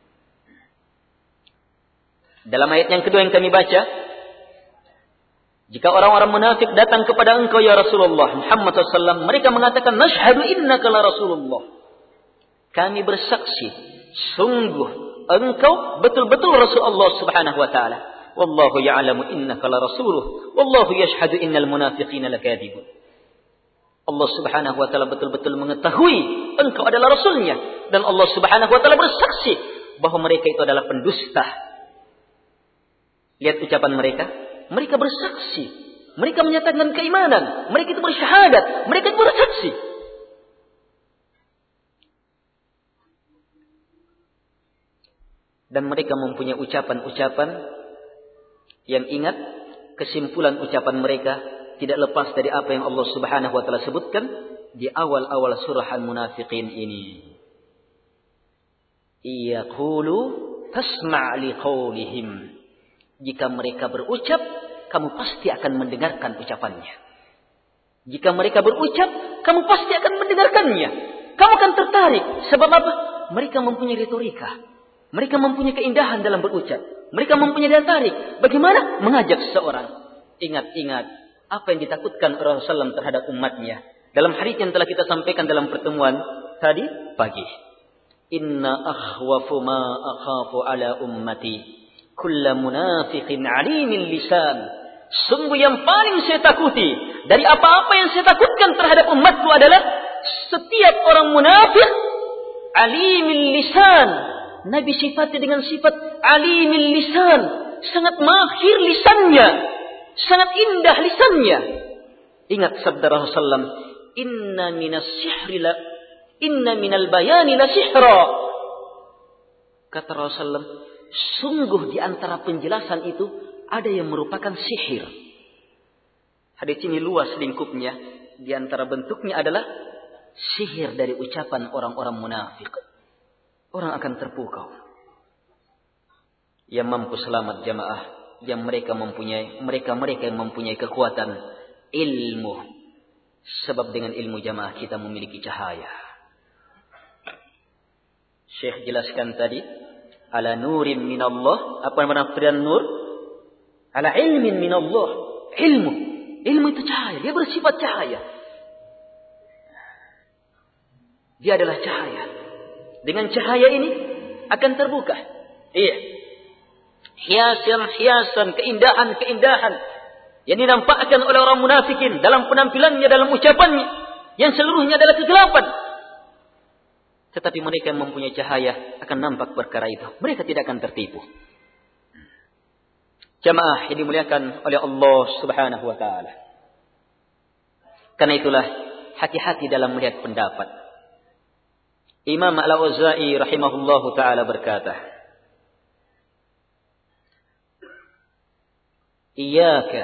Dalam ayat yang kedua yang kami baca, jika orang-orang munafik datang kepada engkau ya Rasulullah Muhammad shallallahu alaihi wasallam, mereka mengatakan nashhadu innaka la rasulullah. Kami bersaksi sungguh engkau betul-betul Rasul Allah Subhanahu wa taala. Wallahu ya'lamu innaka la rasuluh wallahu yashhadu innal munafiqina lakadzibun. Allah Subhanahu wa taala betul-betul mengetahui engkau adalah rasulnya, dan Allah Subhanahu wa taala bersaksi bahwa mereka itu adalah pendusta. Lihat ucapan mereka. Mereka bersaksi. Mereka menyatakan keimanan. Mereka itu bersyahadat. Mereka itu bersaksi. Dan mereka mempunyai ucapan-ucapan yang ingat kesimpulan ucapan mereka. tidak lepas dari apa yang Allah Subhanahu wa taala sebutkan di awal-awal surah Al-Munafiqin ini. Yaqulu tasma' liqaulihim. Jika mereka berucap, kamu pasti akan mendengarkan ucapannya. Jika mereka berucap, kamu pasti akan mendengarkannya. Kamu akan tertarik. Sebab apa? Mereka mempunyai retorika. Mereka mempunyai keindahan dalam berucap. Mereka mempunyai daya tarik. Bagaimana? Mengajak seseorang. Ingat-ingat apa yang ditakutkan Rasulullah sallallahu alaihi wasallam terhadap umatnya. Dalam hadits yang telah kita sampaikan dalam pertemuan tadi pagi. Inna akhwafu ma akhafu ala ummati kulla munafiqin alimin lisan. Sungguh yang paling saya takuti dari apa-apa yang saya takutkan terhadap umatku adalah setiap orang munafik alimin lisan. Nabi sifatnya dengan sifat alimin lisan, sangat mahir lisannya, sangat indah lisannya. Ingat sabda Rasulullah sallallahu alaihi wasallam, inna minas sihri la inna minal bayani la sihra. Kata Rasulullah sallallahu alaihi wasallam, sungguh di antara penjelasan itu ada yang merupakan sihir. Hadis ini luas lingkupnya. Di antara bentuknya adalah sihir dari ucapan orang-orang munafik. Orang akan terpukau. Yang mampu selamat jamaah, yang mereka mempunyai mereka-mereka yang mempunyai kekuatan ilmu. Sebab dengan ilmu jamaah kita memiliki cahaya. Syekh jelaskan tadi, ala nurin minallah, apa makna penafsiran nur? Ala ilmin minallah, ilmu. Ilmu itu cahaya, dia bersifat cahaya. Dia adalah cahaya. Dengan cahaya ini akan terbuka. Iya. Hiasan-hiasan, keindahan-keindahan yang dinampakkan oleh orang munafikin dalam penampilannya, dalam ucapannya, yang seluruhnya adalah kegelapan. Tetapi mereka yang mempunyai cahaya akan nampak perkara itu. Mereka tidak akan tertipu. Jamaah yang dimuliakan oleh Allah Subhanahu wa taala. Karena itulah hati-hati dalam melihat pendapat. Imam Al-Auza'i rahimahullahu taala berkata, Iyaka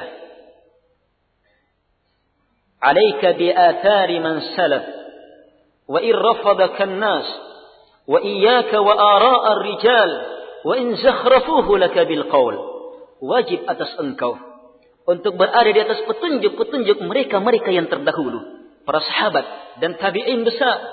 alayka bi athari man salaf wa in rafadaka an-nas wa iyyaka wa ara'a ar-rijal wa in zakhrafuhu laka bil qaul. Wajib atas engkau untuk berada di atas petunjuk-petunjuk mereka-mereka yang terdahulu, para sahabat dan tabi'in besar.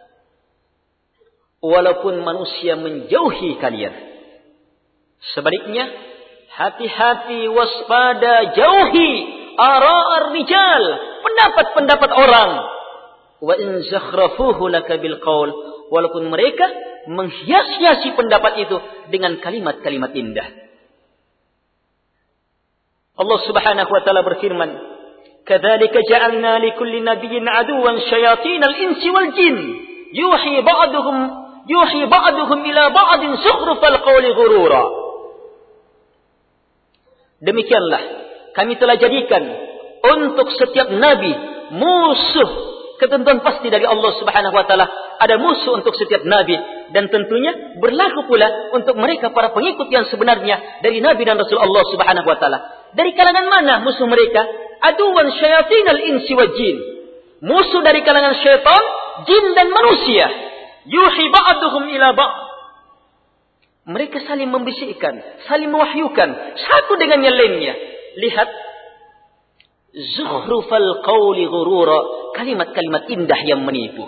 Walaupun manusia menjauhi kalian. Sebaliknya, hati-hati, waspada, jauhi ara'ar rijal, pendapat-pendapat orang. Wa in zakhrafuhu laka bil qaul, walaupun mereka menghias-hiasi pendapat itu dengan kalimat-kalimat indah. Allah Subhanahu wa taala berfirman, "Kadzalika ja'alna likulli nabiyyin aduwan syayatinal insi wal jin, yuhi ba'duhum yuhi ba'duhum ila ba'din zukhrufal qawli ghurura." Demikianlah kami telah jadikan untuk setiap nabi musuh. Ketentuan pasti dari Allah Subhanahu wa taala, ada musuh untuk setiap nabi, dan tentunya berlaku pula untuk mereka para pengikut yang sebenarnya dari nabi dan rasul Allah Subhanahu wa taala. Dari kalangan mana musuh mereka? Aduwan syayatinal insi wa jin. Musuh dari kalangan syaitan, jin dan manusia. Yuhi ba'duhum ila ba'd. Mereka saling membisikkan, saling mewahyukan satu dengan yang lainnya. Lihat, zukhrufal qawli ghurura, kalimat-kalimat indah yang menipu.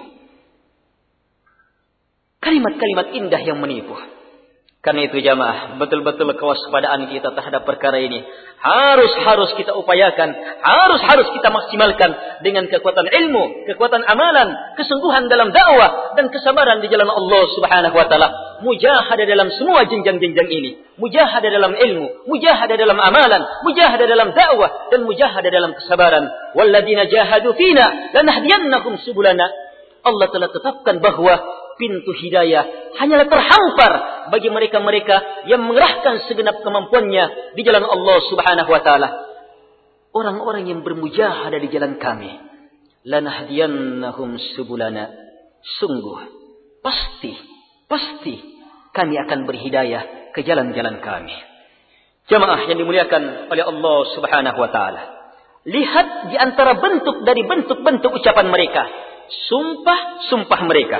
Kalimat-kalimat indah yang menipu. Karena itu jamaah, betul-betul kewaspadaan kita terhadap perkara ini harus-harus kita upayakan, harus-harus kita maksimalkan dengan kekuatan ilmu, kekuatan amalan, kesungguhan dalam dakwah, dan kesabaran di jalan Allah Subhanahu wa taala. Mujahadah dalam semua jenjang-jenjang ini, mujahadah dalam ilmu, mujahadah dalam amalan, mujahadah dalam dakwah, dan mujahadah dalam kesabaran. Walladzina jahadu fina lanahdiyannahum subulana. Allah telah tetapkan bahwa pintu hidayah hanyalah terhampar bagi mereka-mereka yang mengerahkan segenap kemampuannya di jalan Allah Subhanahu wa taala. Orang-orang yang bermujahadah di jalan kami, lanahdiyannahum subulana. Sungguh, pasti, pasti kami akan berhidayah ke jalan-jalan kami. Jamaah yang dimuliakan oleh Allah Subhanahu wa taala. Lihat di antara bentuk dari bentuk-bentuk ucapan mereka. Sumpah-sumpah mereka.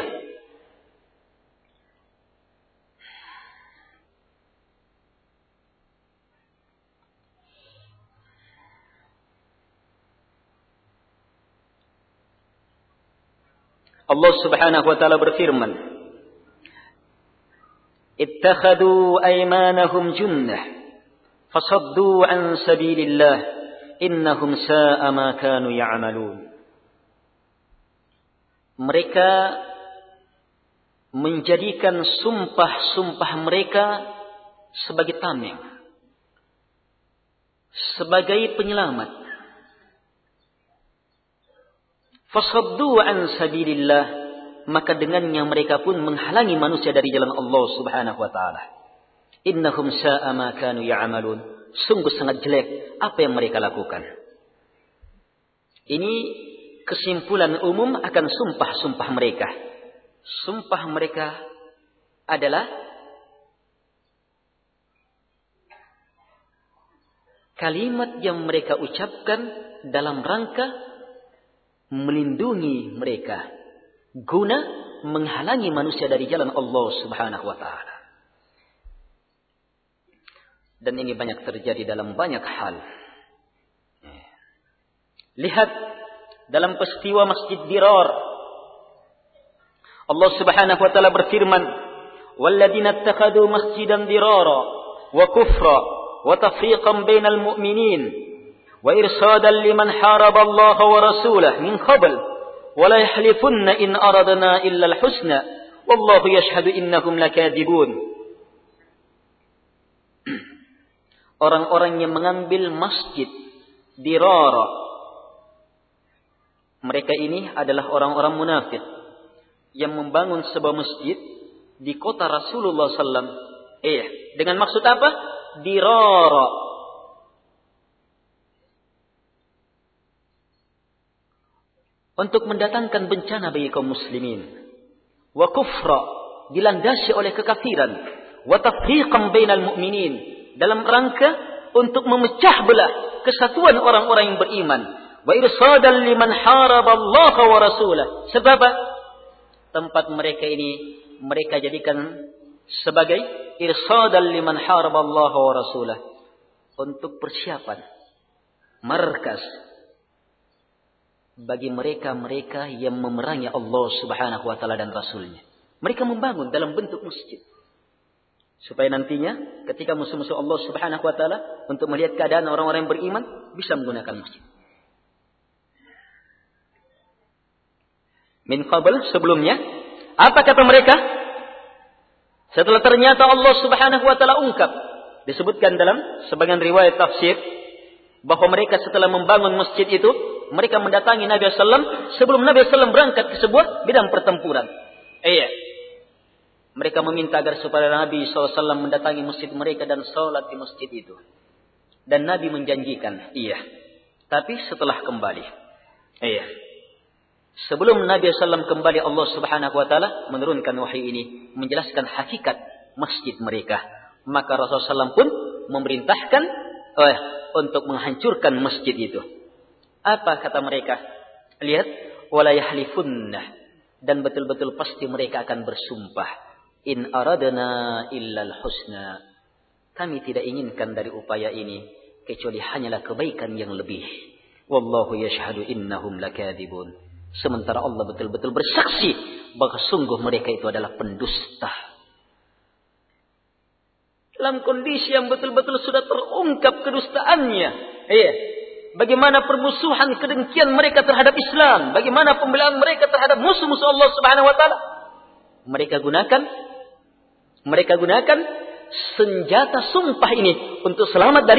Allah Subhanahu wa taala berfirman, "Ittakhadhu aymanahum junnah fasaddu an sabilillah innahum sa'a ma kanu ya'malun." Mereka menjadikan sumpah-sumpah mereka sebagai tameng, sebagai penyelamat. Fasaddu an sabilillah, maka dengannya mereka pun menghalangi manusia dari jalan Allah Subhanahu wa taala. Innahum sa'a ma kanu ya'malun. Sungguh sangat jelek apa yang mereka lakukan. Ini kesimpulan umum akan sumpah-sumpah mereka. Sumpah mereka adalah kalimat yang mereka ucapkan dalam rangka melindungi mereka, guna menghalangi manusia dari jalan Allah Subhanahu wa taala. Dan ini banyak terjadi dalam banyak hal. Lihat dalam peristiwa Masjid Dirar. Allah Subhanahu wa taala berfirman, "Walladzina ittakhadhu masjidan dirara wa kufra wa tafriqan bainal mu'minin wa irsadan liman haraba Allah wa rasulahu min qabl wa la yahlifunna in aradna illa al-husna wallahu yashhadu innahum lakadzibun." Orang-orang yang mengambil masjid Dirara, mereka ini adalah orang-orang munafik yang membangun sebuah masjid di kota Rasulullah sallallahu alaihi wasallam. Eh, dengan maksud apa? Dirara. Untuk mendatangkan bencana bagi kaum muslimin. Wa kufra, dilandasi oleh kekafiran. Wa tafriqan bainal mu'minin, dalam rangka untuk memecah belah kesatuan orang-orang yang beriman. Wa irsadan liman haraba Allah wa rasulahu. Sebab tempat mereka ini mereka jadikan sebagai irsadan liman haraba Allah wa rasulahu, untuk persiapan markas bagi mereka-mereka yang memerangi Allah Subhanahu wa taala dan Rasulnya. Mereka membangun dalam bentuk masjid, supaya nantinya ketika musuh-musuh Allah Subhanahu wa taala untuk melihat keadaan orang-orang yang beriman bisa menggunakan masjid. Min qabl, sebelumnya, apa kata mereka? Setelah ternyata Allah Subhanahu wa taala ungkap, disebutkan dalam sebagian riwayat tafsir bahwa mereka setelah membangun masjid itu, mereka mendatangi Nabi sallallahu alaihi wasallam sebelum Nabi sallallahu alaihi wasallam berangkat ke sebuah bidang pertempuran. Iya. Mereka meminta agar supaya Nabi sallallahu alaihi wasallam mendatangi masjid mereka dan sholat di masjid itu. Dan Nabi menjanjikan, iya. Tapi setelah kembali. Iya. Sebelum Nabi sallallahu alaihi wasallam kembali, Allah Subhanahu wa taala menurunkan wahyu ini menjelaskan hakikat masjid mereka. Maka Rasulullah sallallahu alaihi wasallam pun memerintahkan eh, untuk menghancurkan masjid itu. Apa kata mereka? Lihat, wala yahlifunna, dan betul-betul pasti mereka akan bersumpah, in aradna illal husna, kami tidak inginkan dari upaya ini kecuali hanyalah kebaikan yang lebih. Wallahu yashhadu innahum lakadzibun. Sementara Allah betul-betul bersaksi bahwa sungguh mereka itu adalah pendusta. Dalam kondisi yang betul-betul sudah terungkap kedustaannya. Iya. Bagaimana permusuhan, kedengkian mereka terhadap Islam, bagaimana pembelaan mereka terhadap musuh-musuh Allah Subhanahu wa taala. Mereka gunakan mereka gunakan senjata sumpah ini untuk selamat dari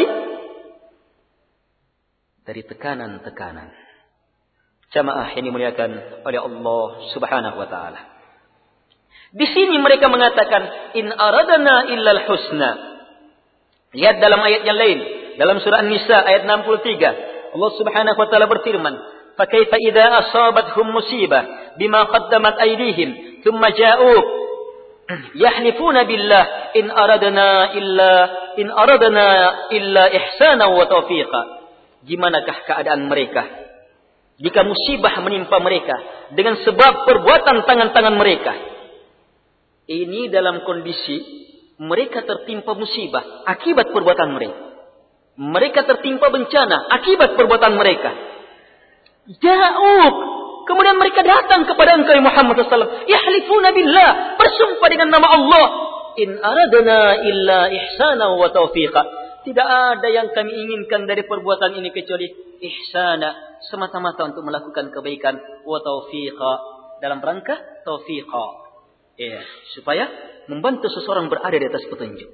dari tekanan-tekanan. Jamaah yang dimuliakan oleh Allah Subhanahu wa taala. Di sini mereka mengatakan in aradna illal husna. Lihat dalam ayat yang lain, dalam surah An-Nisa ayat enam puluh tiga, Allah Subhanahu wa taala berfirman, "Fa kaifa idza asabathum musibah bima qaddamat aydihim, thumma ja'u yahlifuna billah in aradna illa in aradna illa ihsana wa tawfiqa." Gimanakah keadaan mereka jika musibah menimpa mereka dengan sebab perbuatan tangan-tangan mereka? Ini dalam kondisi mereka tertimpa musibah akibat perbuatan mereka. Mereka tertimpa bencana akibat perbuatan mereka. Ja'uk, kemudian mereka datang kepada engkau Muhammad sallallahu alaihi wasallam. Yahlifuna billah, bersumpah dengan nama Allah. In aradna illa ihsana wa taufiqa. Tidak ada yang kami inginkan dari perbuatan ini kecuali ihsana, semata-mata untuk melakukan kebaikan, wa taufiqa, dalam rangka taufiqa. Ya, supaya membantu seseorang berada di atas petunjuk.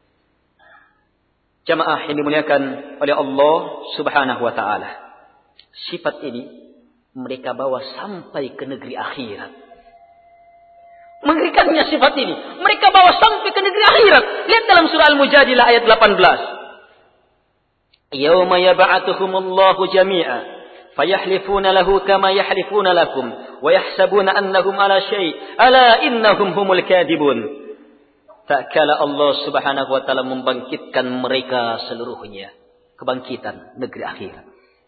Jamaah yang dimuliakan oleh Allah Subhanahu wa taala. Sifat ini mereka bawa sampai ke negeri akhirat. Mengerikannya sifat ini. Mereka bawa sampai ke negeri akhirat. Lihat dalam surah Al-Mujadilah ayat delapan belas. Yauma yab'atuhumullahu jami'a fayahlifuna lahu kama yahlifuna lakum wa yahsabuna annahum ala syai' ala innahum humul kadibun. Tak kala Allah Subhanahu wa taala membangkitkan mereka seluruhnya, kebangkitan negeri akhirat.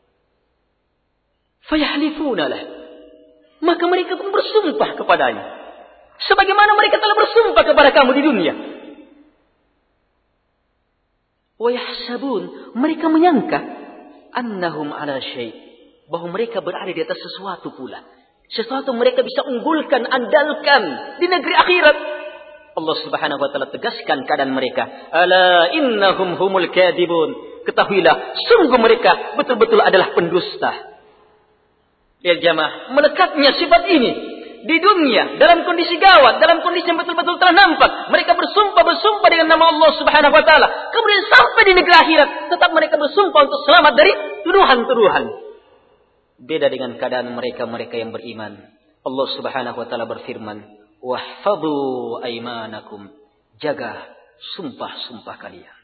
Fayahlifuna lah, maka mereka pun bersumpah kepadanya sebagaimana mereka telah bersumpah kepada kamu di dunia. Wa yahsabun, mereka menyangka annahum ala syai', bahwa mereka berada di atas sesuatu pula, sesuatu mereka bisa unggulkan, andalkan di negeri akhirat. Allah Subhanahu wa taala tegaskan keadaan mereka. Ala innahum humul kadibun. Ketahuilah, sungguh mereka betul-betul adalah pendusta. Ya jamaah, melekatnya sifat ini di dunia dalam kondisi gawat, dalam kondisi yang betul-betul telah nampak. Mereka bersumpah bersumpah dengan nama Allah Subhanahu wa taala. Kemudian sampai di negeri akhirat, tetap mereka bersumpah untuk selamat dari tuduhan-tuduhan. Beda dengan keadaan mereka-mereka yang beriman. Allah Subhanahu wa taala berfirman, wahfadhu aimanakum, jaga sumpah-sumpah kalian.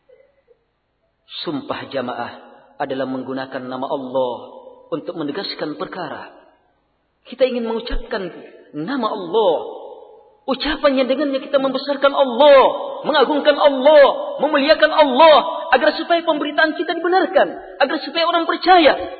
Sumpah jamaah adalah menggunakan nama Allah untuk menegaskan perkara. Kita ingin mengucapkan nama Allah. Ucapannya dengannya kita membesarkan Allah, mengagungkan Allah, memuliakan Allah, agar supaya pemberitaan kita dibenarkan, agar supaya orang percaya.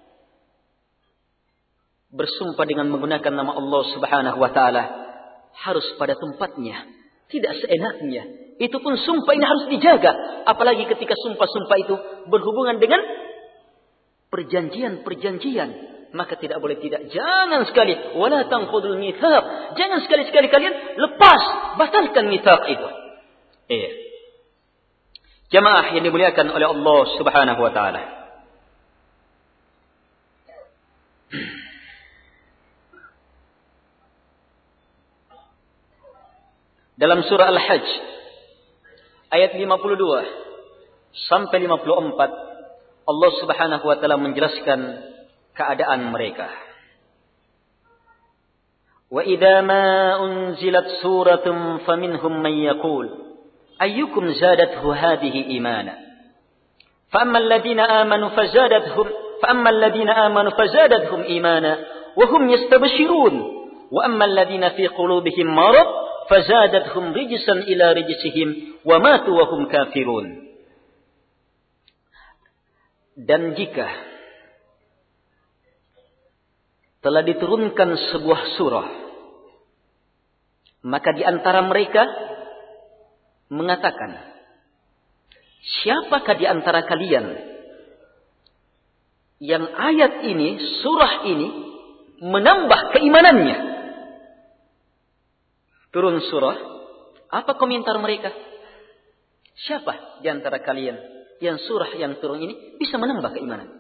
Bersumpah dengan menggunakan nama Allah Subhanahu wa taala harus pada tempatnya, tidak seenaknya. Itu pun sumpah ini harus dijaga, apalagi ketika sumpah-sumpah itu berhubungan dengan perjanjian-perjanjian, maka tidak boleh tidak. Jangan sekali wala tanqudul mitsaq, jangan sekali-sekali kalian lepas, batalkan mitsaq itu. Iya. Jamaah yang dimuliakan oleh Allah Subhanahu wa taala. Dalam surah Al-Hajj ayat lima puluh dua sampai lima puluh empat, Allah Subhanahu wa taala menjelaskan keadaan mereka. Wa idza ma unzilat suratun faminhum man yaqul ayyukum zadathu hadhihi imana. Fa ammal ladina amanu fazadathum fa ammal ladina amanu fazadathum imana wa hum yastabshirun wa ammal ladina fi qulubihim marad fazadathum rijsan ila rijsihim wa matu wa hum kafirun. Dan jika telah diturunkan sebuah surah, maka di antara mereka mengatakan, siapakah di antara kalian yang ayat ini, surah ini menambah keimanannya? Turun surah, apa komentar mereka? Siapa di antara kalian yang surah yang turun ini bisa menambah keimanan?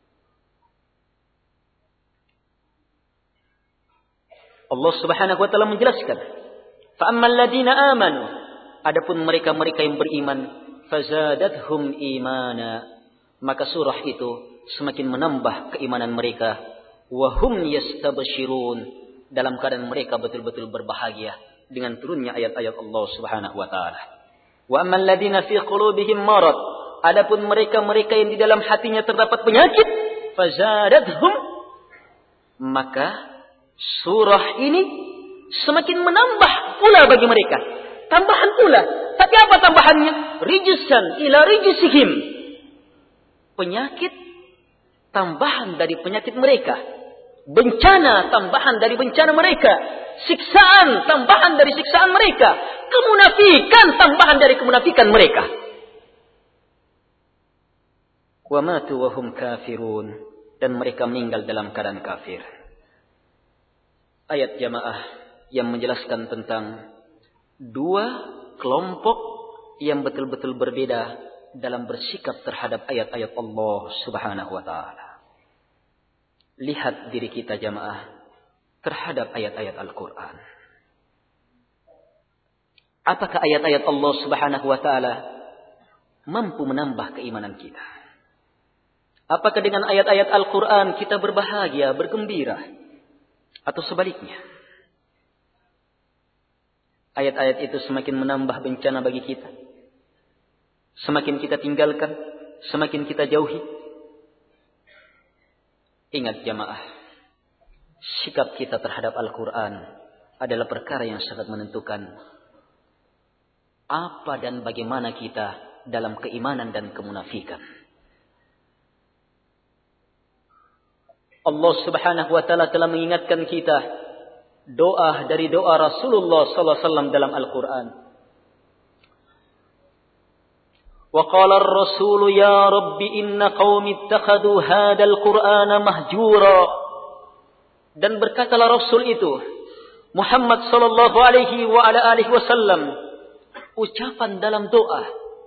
Allah Subhanahu wa taala menjelaskan, fa ammal ladina amanu, adapun mereka-mereka yang beriman, fazadathum imana, maka surah itu semakin menambah keimanan mereka, wa hum yastabshirun, dalam keadaan mereka betul-betul berbahagia dengan turunnya ayat-ayat Allah Subhanahu wa taala. Wa ammal ladina fi qulubihim marad, adapun mereka-mereka yang di dalam hatinya terdapat penyakit, fazadathum, maka surah ini semakin menambah pula bagi mereka, tambahan pula. Tapi apa tambahannya? Rijsan ila rijsihim, penyakit tambahan dari penyakit mereka. Bencana tambahan dari bencana mereka. Siksaan tambahan dari siksaan mereka. Kemunafikan tambahan dari kemunafikan mereka. Wa matu wa hum kafirun. Dan mereka meninggal dalam keadaan kafir. Ayat jamaah yang menjelaskan tentang dua kelompok yang betul-betul berbeda dalam bersikap terhadap ayat-ayat Allah Subhanahu wa taala. Lihat diri kita jamaah terhadap ayat-ayat Al-Quran. Apakah ayat-ayat Allah Subhanahu wa taala mampu menambah keimanan kita? Apakah dengan ayat-ayat Al-Quran kita berbahagia, bergembira? Atau sebaliknya? Ayat-ayat itu semakin menambah bencana bagi kita. Semakin kita tinggalkan, semakin kita jauhi. Ingat jamaah, sikap kita terhadap Al-Quran adalah perkara yang sangat menentukan apa dan bagaimana kita dalam keimanan dan kemunafikan. Allah Subhanahu wa taala telah mengingatkan kita doa dari doa Rasulullah sallallahu alaihi wasallam dalam Al-Quran. Wa qala ar-rasul ya rabbi inna qaumi ittakhadhu hadzal qur'ana mahjura. Dan berkatalah Rasul itu Muhammad sallallahu alaihi wa ala alihi wasallam ucapan dalam doa,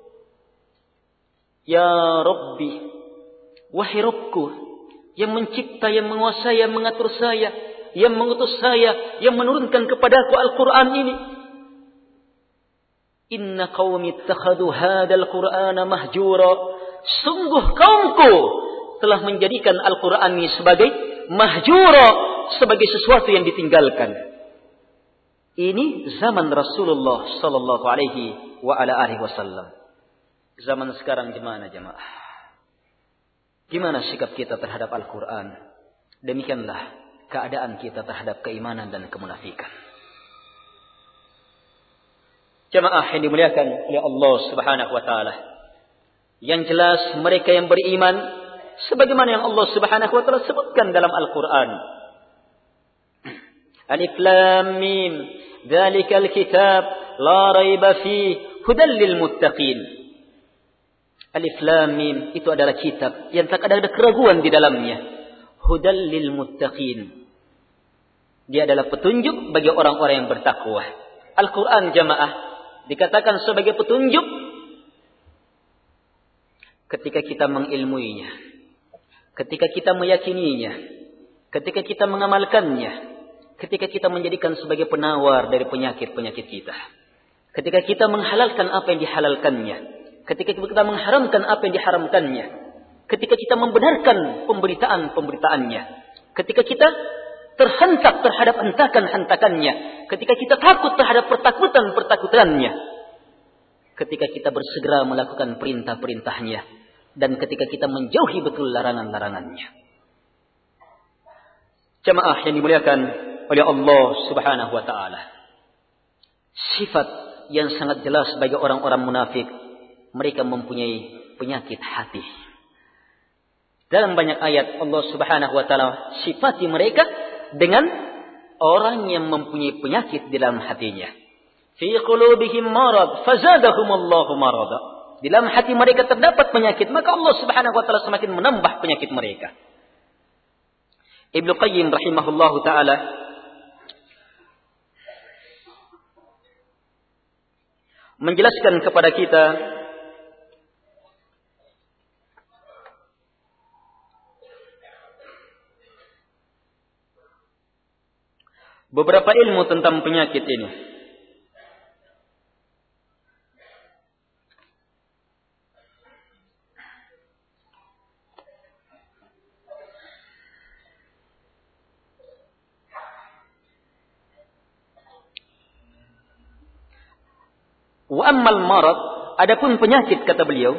ya rabbi, wahai Rabbku yang mencipta, yang menguasai, yang mengatur saya, yang mengutus saya, yang menurunkan kepadaku Al-Quran ini. Inna qaumi ittakhadhu hadzal qur'ana mahjura. Sungguh kaumku telah menjadikan Al-Quran ini sebagai mahjura, sebagai sesuatu yang ditinggalkan. Ini zaman Rasulullah sallallahu alaihi wa ala alihi wasallam. Zaman sekarang gimana jemaah? Gimana sikap kita terhadap Al-Quran? Demikianlah keadaan kita terhadap keimanan dan kemunafikan. Jemaah yang dimuliakan oleh Allah Subhanahu wa taala. Yang jelas mereka yang beriman sebagaimana yang Allah Subhanahu wa taala sebutkan dalam Al-Quran. Alif Lam Mim, dzalikal kitab la raiba fihi hudan lil muttaqin. Alif Lam Mim itu adalah kitab yang tak ada keraguan di dalamnya. Hudal lil muttaqin. Dia adalah petunjuk bagi orang-orang yang bertakwa. Al-Quran jamaah dikatakan sebagai petunjuk ketika kita mengilmuinya, ketika kita meyakininya, ketika kita mengamalkannya, ketika kita menjadikan sebagai penawar dari penyakit-penyakit kita, ketika kita menghalalkan apa yang dihalalkannya, ketika kita mengharamkan apa yang diharamkannya, ketika kita membenarkan pemberitaan-pemberitaannya, ketika kita terhentak terhadap hentakan-hentakannya, ketika kita takut terhadap pertakutan-pertakutannya, ketika kita bersegera melakukan perintah-perintahnya, dan ketika kita menjauhi betul larangan-larangannya. Jamaah yang dimuliakan oleh Allah Subhanahu wa taala. Sifat yang sangat jelas bagi orang-orang munafik, mereka mempunyai penyakit hati. Dalam banyak ayat Allah Subhanahu wa taala sifati mereka dengan orang yang mempunyai penyakit di dalam hatinya. Fi qulubihim marad fazadahumullahu marada. Di dalam hati mereka terdapat penyakit, maka Allah Subhanahu wa taala semakin menambah penyakit mereka. Ibnu Qayyim rahimahullahu taala menjelaskan kepada kita beberapa ilmu tentang penyakit ini. Wa ammal marad, adapun penyakit kata beliau,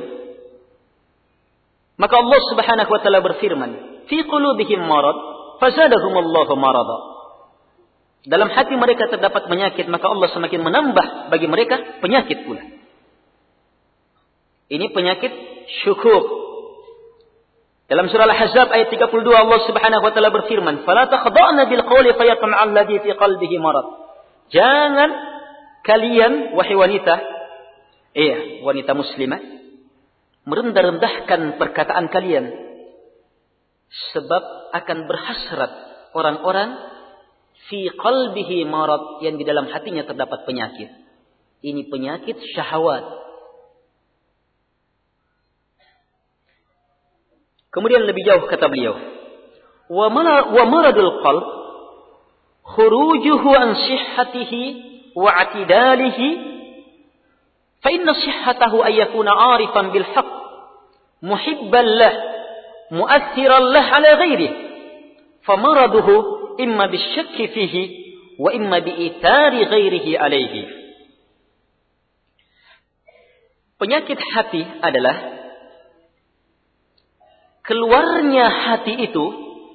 maka Allah Subhanahu wa taala berfirman, fi qulubihim marad fazadahumullahu marada. Dalam hati mereka terdapat penyakit, maka Allah semakin menambah bagi mereka penyakit pula. Ini penyakit syukuk. Dalam surah Al-Ahzab ayat tiga puluh dua Allah Subhanahu wa taala berfirman, "Fala takhda'na bil qawli fayatma'a alladhi fi qalbihi marad." Jangan kalian wahai wanita, iya, wanita muslimah, merendah-rendahkan perkataan kalian, sebab akan berhasrat orang-orang fi qalbihi marad, yang di dalam hatinya terdapat penyakit. Ini penyakit syahwat. Kemudian lebih jauh kata beliau, wa maradul qalb khurujuhu an sihhatihi wa atidalihi, fa inna sihhatahu ay yakuna 'arifan bil haqq muhibban lah mu'athiran lah ala ghairihi, fa maraduhu imma bisyakki fihi wa imma bi'ithari ghairihi alaihi. Penyakit hati adalah keluarnya hati itu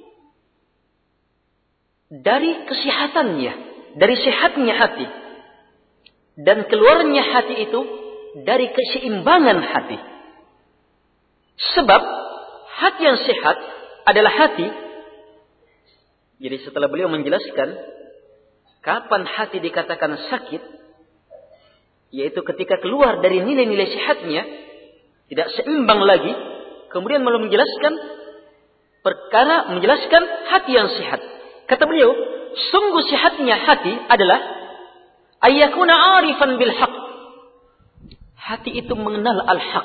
dari kesehatannya, dari sehatnya hati. Dan keluarnya hati itu dari keseimbangan hati. Sebab hati yang sehat adalah hati. Jadi setelah beliau menjelaskan kapan hati dikatakan sakit, yaitu ketika keluar dari nilai-nilai sehatnya, tidak seimbang lagi. Kemudian malah menjelaskan perkara, menjelaskan hati yang sehat. Kata beliau, sungguh sehatnya hati adalah ayyakuna arifan bil haq. Hati itu mengenal al-haq.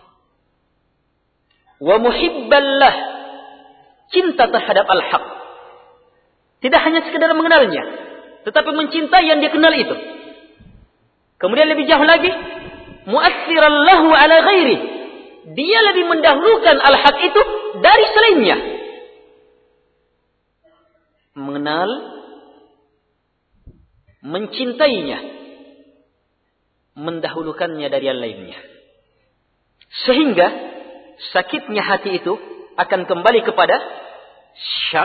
Wa muhibballah, cinta terhadap al-haq. Tidak hanya sekedar mengenalnya, tetapi mencintai yang dia kenal itu. Kemudian lebih jauh lagi, mu'assiran lahu ala ghairi. Dia lebih mendahulukan al-haq itu dari selainnya. Mengenal, mencintainya, mendahulukannya dari yang lainnya. Sehingga sakitnya hati itu akan kembali kepada syak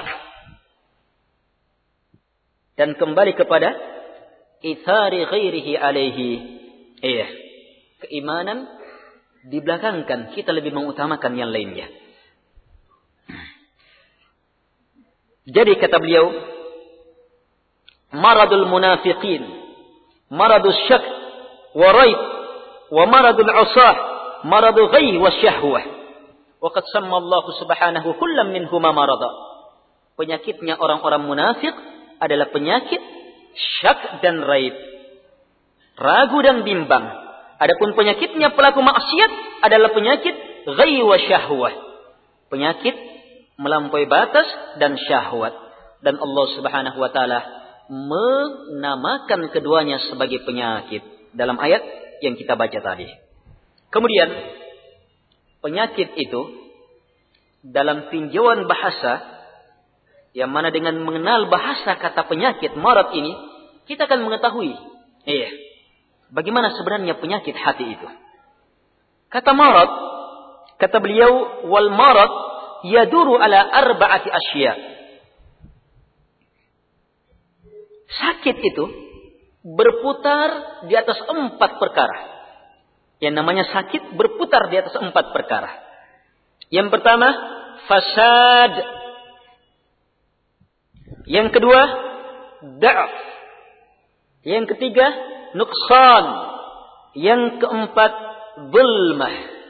dan kembali kepada ithari ghairihi alaihi. Iya, keimanan dibelakangkan, kita lebih mengutamakan yang lainnya. Jadi kata beliau, maradul munafiqin, maradul syak wa raib, wa maradul usah, maradul ghayy wa syahwah. Wa qad samma Allah subhanahu kullam minhuma marada. Penyakitnya orang-orang munafik adalah penyakit syak dan raib, ragu dan bimbang. Adapun penyakitnya pelaku maksiat adalah penyakit ghayy wa syahwah, penyakit melampaui batas dan syahwat. Dan Allah Subhanahu wa taala menamakan keduanya sebagai penyakit dalam ayat yang kita baca tadi. Kemudian penyakit itu dalam tinjauan bahasa, yang mana dengan mengenal bahasa kata penyakit marad ini, kita akan mengetahui iya, bagaimana sebenarnya penyakit hati itu. Kata marad, kata beliau, wal marad yaduru ala arba'ati asya. Sakit itu berputar di atas empat perkara. Yang namanya sakit berputar di atas empat perkara. Yang pertama, fasad. Yang kedua, da'af. Yang ketiga, nuqsan. Yang keempat, zulmah.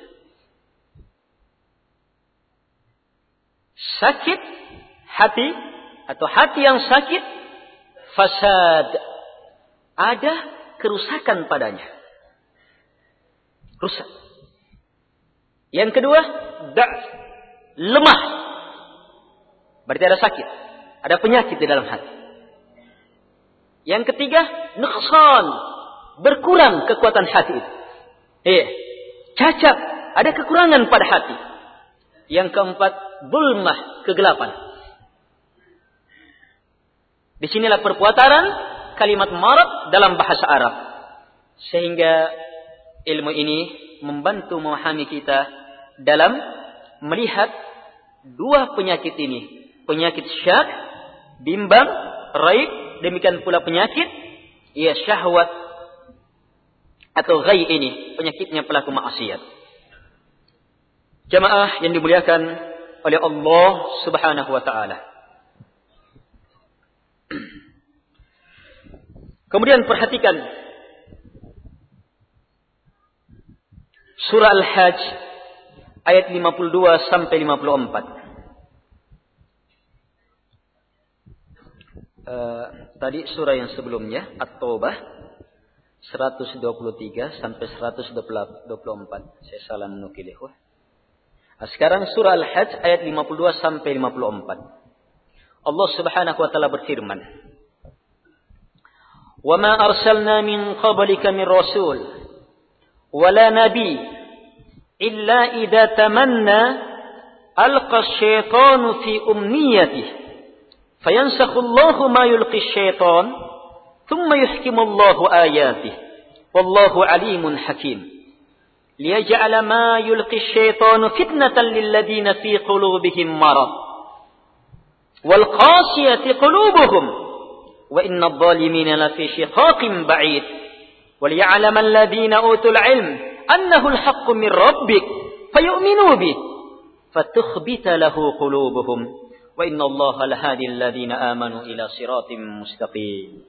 Sakit hati atau hati yang sakit, fasad. Ada kerusakan padanya. Rusak. Yang kedua, da'af. Lemah. Berarti ada sakit. Ada penyakit di dalam hati. Yang ketiga, nuqsan. Berkurang kekuatan hati itu. Eh, cacat. Ada kekurangan pada hati. Yang keempat, zulmah, kegelapan. Disinilah perputaran kalimat marad dalam bahasa Arab. Sehingga ilmu ini membantu memahami kita dalam melihat dua penyakit ini. Penyakit syak, bimbang, raib, demikian pula penyakit ya syahwat atau ghayy ini, penyakitnya pelaku maksiat. Jamaah yang dimuliakan oleh Allah Subhanahu wa taala. Kemudian perhatikan surah Al-Hajj ayat lima puluh dua sampai lima puluh empat. Uh, tadi surah yang sebelumnya At-Taubah seratus dua puluh tiga sampai seratus dua puluh empat. Saya salah menukil ikhwah. Nah, sekarang surah Al-Hajj ayat lima puluh dua sampai lima puluh empat. Allah Subhanahu wa taala berfirman, "Wa ma arsalna min qablika min rasul wa la nabi illa idza tamanna alqa asy-syaitanu fi umniyatihi fayansakhu Allahu ma yulqi asy-syaitan thumma yuhkimu Allahu ayatihi wallahu alimun hakim liyaj'ala ma yulqi asy-syaitanu fitnatan lil ladzina fi qulubihim marad wal qasiyati qulubuhum wa inna adh-dhalimina lafi shiqaqin ba'id wal ya'lamu alladhina utul 'ilm annahu al-haqqu min rabbik fayu'minu bihi fatukhbita lahu qulubuhum wa inna Allaha lahadi alladhina amanu ila siratim mustaqim."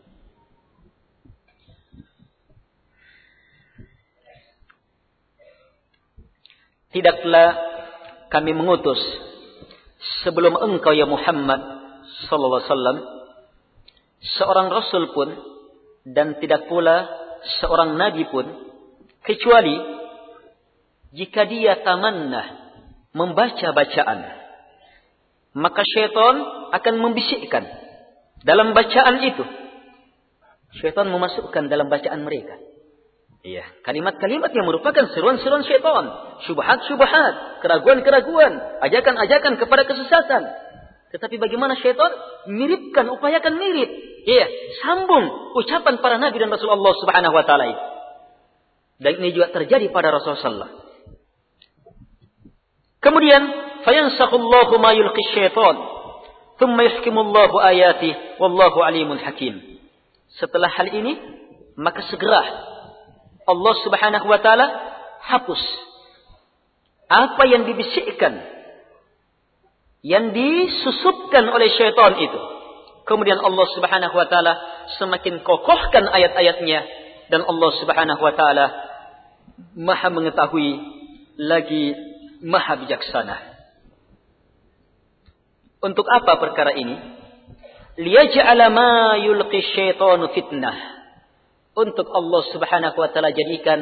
Tidaklah kami mengutus sebelum engkau ya Muhammad sallallahu alaihi wasallam seorang rasul pun dan tidak pula seorang nabi pun kecuali jika dia tamanna membaca bacaan, maka syaitan akan membisikkan dalam bacaan itu. Syaitan memasukkan dalam bacaan mereka, iya, kalimat-kalimat yang merupakan seruan-seruan syaitan, syubhat-syubhat, keraguan-keraguan, ajakan-ajakan kepada kesesatan. Tetapi bagaimana syaitan miripkan, upayakan mirip, iya, sambung ucapan para nabi dan Rasul Allah Subhanahu wa taala itu. Dan ini juga terjadi pada Rasulullah sallallahu alaihi wasallam. Kemudian fayansakhullahu ma yulqi syaitan thumma yuhkimullahu ayati wallahu alimun hakim. Setelah hal ini maka segera Allah Subhanahu wa taala hapus apa yang dibisikkan, yang disusupkan oleh syaitan itu. Kemudian Allah Subhanahu wa taala semakin kokohkan ayat-ayatnya dan Allah Subhanahu wa taala Maha mengetahui lagi Maha bijaksana. Untuk apa perkara ini? Liyaj'ala ma yulqi syaitanu fitnah. Untuk Allah Subhanahu wa taala jadikan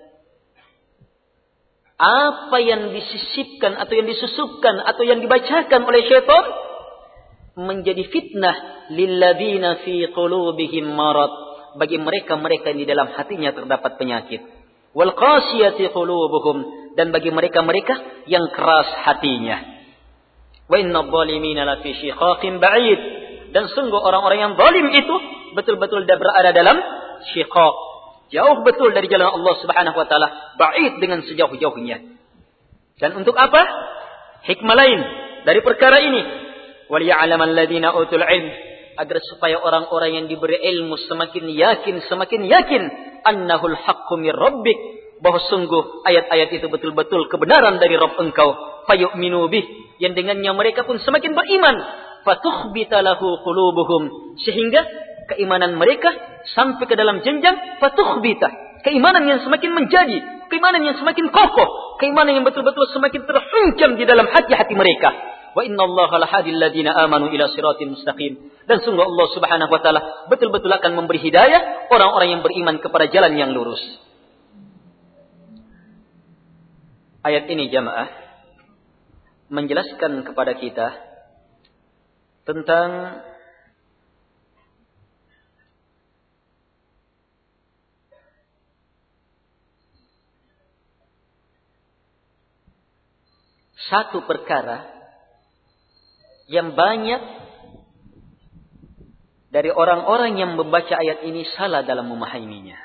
apa yang disisipkan atau yang disusupkan atau yang dibacakan oleh syaitan menjadi fitnah lilladzina fi qulubihim marad, bagi mereka-mereka yang di dalam hatinya terdapat penyakit, wal qasiyati qulubuhum, dan bagi mereka-mereka yang keras hatinya, wa inna adh-dhalimina lafi shiqaqin ba'id, dan sungguh orang-orang yang zalim itu betul-betul berada dalam shiqaq, jauh betul dari jalan Allah Subhanahu wa taala, ba'id dengan sejauh-jauhnya. Dan untuk apa? Hikmah lain dari perkara ini, wal ya'lamal ladzina utul ilm, agar supaya orang-orang yang diberi ilmu semakin yakin, semakin yakin annahul haqqu mir rabbik, bahwa sungguh ayat-ayat itu betul-betul kebenaran dari Rabb engkau, fayu'minu bih, yang dengannya mereka pun semakin beriman, fatukhbita lahu qulubuhum, sehingga keimanan mereka sampai ke dalam jenjang fatukhbita, keimanan yang semakin menjadi, keimanan yang semakin kokoh, keimanan yang betul-betul semakin terhunjam di dalam hati-hati mereka. Wa innallaha lahadil ladzina amanu ila siratin mustaqim, dan sungguh Allah Subhanahu wa taala betul-betul akan memberi hidayah orang-orang yang beriman kepada jalan yang lurus. Ayat ini jamaah menjelaskan kepada kita tentang satu perkara yang banyak dari orang-orang yang membaca ayat ini salah dalam memahaminya.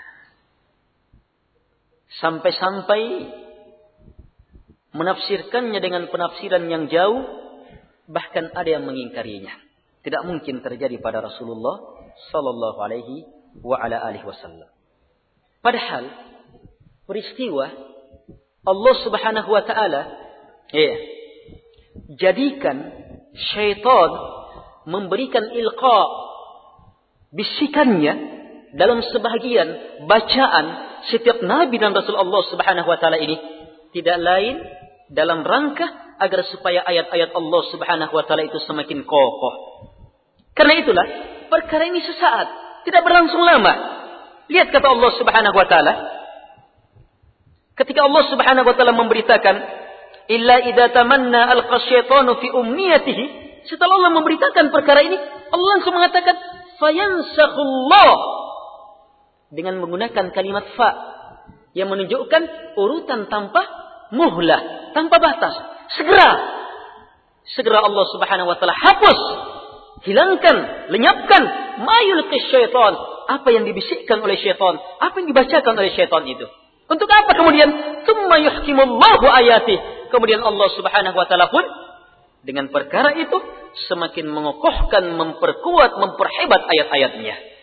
Sampai-sampai menafsirkannya dengan penafsiran yang jauh, bahkan ada yang mengingkarinya. Tidak mungkin terjadi pada Rasulullah sallallahu alaihi wa ala alihi wasallam. Padahal peristiwa Allah Subhanahu wa taala, ya, jadikan syaitan memberikan ilqa, bisikannya dalam sebahagian bacaan setiap nabi dan rasul Allah Subhanahu wa taala ini tidak lain dalam rangka agar supaya ayat-ayat Allah Subhanahu wa taala itu semakin kokoh. Karena itulah perkara ini sesaat, tidak berlangsung lama. Lihat kata Allah Subhanahu wa taala ketika Allah Subhanahu wa taala memberitakan illa idza tamanna alqa syaitanu fi umniyatihi, setelah Allah memberitakan perkara ini, Allah langsung mengatakan fayansakhullah dengan menggunakan kalimat fa yang menunjukkan urutan tanpa muhlah, tanpa batas. Segera segera Allah Subhanahu wa taala hapus, hilangkan, lenyapkan mayulqi syaitan, apa yang dibisikkan oleh syaitan, apa yang dibacakan oleh syaitan itu. Untuk apa kemudian? Tsumma yuhkimullahu ayati. Kemudian Allah Subhanahu wa taala pun dengan perkara itu semakin mengokohkan, memperkuat, memperhebat ayat-ayatnya.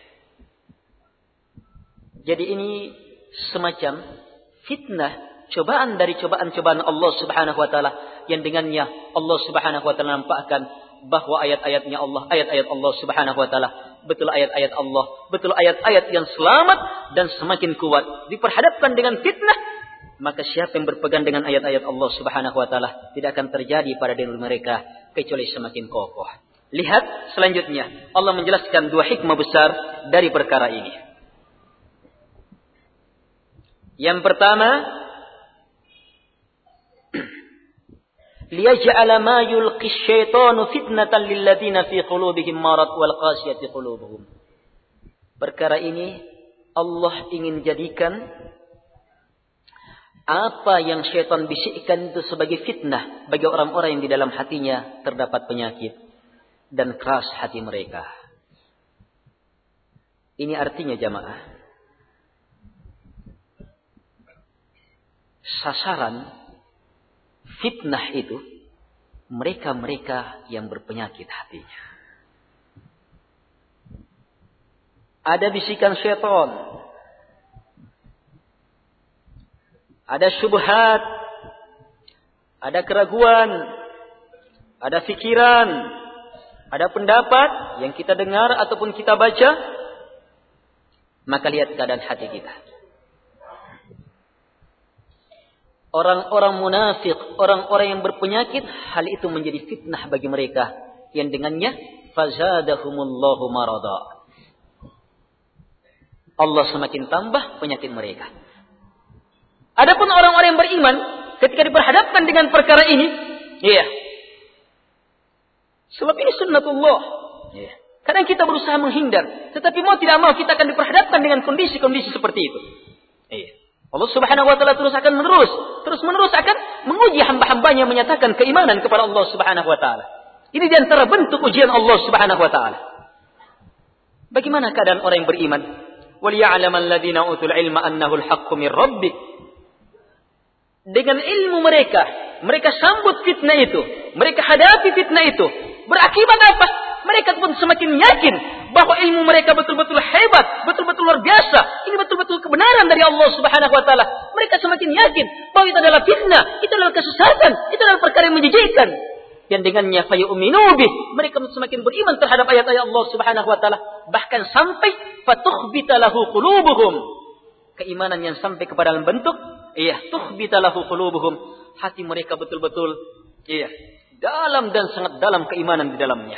Jadi ini semacam fitnah, cobaan dari cobaan-cobaan Allah Subhanahu wa taala yang dengannya Allah Subhanahu wa taala nampakkan bahwa ayat-ayatnya Allah, ayat-ayat Allah Subhanahu wa taala betul ayat-ayat Allah, betul ayat-ayat yang selamat dan semakin kuat. Diperhadapkan dengan fitnah, maka siapa yang berpegang dengan ayat-ayat Allah Subhanahu wa taala tidak akan terjadi pada diri mereka kecuali semakin kokoh. Lihat selanjutnya, Allah menjelaskan dua hikmah besar dari perkara ini. Yang pertama, liyaj'ala ma yulqi syaitanu fitnatan lil ladzina fi qulubihim marad wal qasiyati qulubuhum. Perkara ini Allah ingin jadikan apa yang syaitan bisikkan itu sebagai fitnah bagi orang-orang yang di dalam hatinya terdapat penyakit dan keras hati mereka. Ini artinya jamaah, sasaran fitnah itu mereka-mereka yang berpenyakit hatinya. Ada bisikan syaitan, ada syubhat, ada keraguan, ada fikiran, ada pendapat yang kita dengar ataupun kita baca, maka lihat keadaan hati kita. Orang-orang munafik, orang-orang yang berpenyakit, hal itu menjadi fitnah bagi mereka yang dengannya fazadahumullahu marada. Allah semakin tambah penyakit mereka. Adapun orang-orang yang beriman, ketika diperhadapkan dengan perkara ini, iya. Sebab ini sunnatullah. Iya. Kadang kita berusaha menghindar, tetapi mau tidak mau kita akan diperhadapkan dengan kondisi-kondisi seperti itu. Iya. Allah Subhanahu wa taala terus akan menerus, terus menerus akan menguji hamba-hambanya menyatakan keimanan kepada Allah Subhanahu wa taala. Ini di antara bentuk ujian Allah Subhanahu wa taala. Bagaimana keadaan orang yang beriman? Wal ya'lamal ladzina utul ilma annahu al-haqqu mir rabbik. Dengan ilmu mereka, mereka sambut fitnah itu, mereka hadapi fitnah itu. Berakibat apa? Mereka pun semakin yakin bahwa ilmu mereka betul-betul hebat, betul-betul luar biasa. Ini betul-betul kebenaran dari Allah Subhanahu wa taala. Mereka semakin yakin bahwa itu adalah fitnah, itu adalah kesesatan, itu adalah perkara yang menjijikkan. Yang dengannya fayu'minu bih, mereka semakin beriman terhadap ayat-ayat Allah Subhanahu wa taala, bahkan sampai fatukhbita lahu qulubuhum. Keimanan yang sampai kepada dalam bentuk, iya, tukhbita lahu qulubuhum. Hati mereka betul-betul iya, dalam dan sangat dalam keimanan di dalamnya.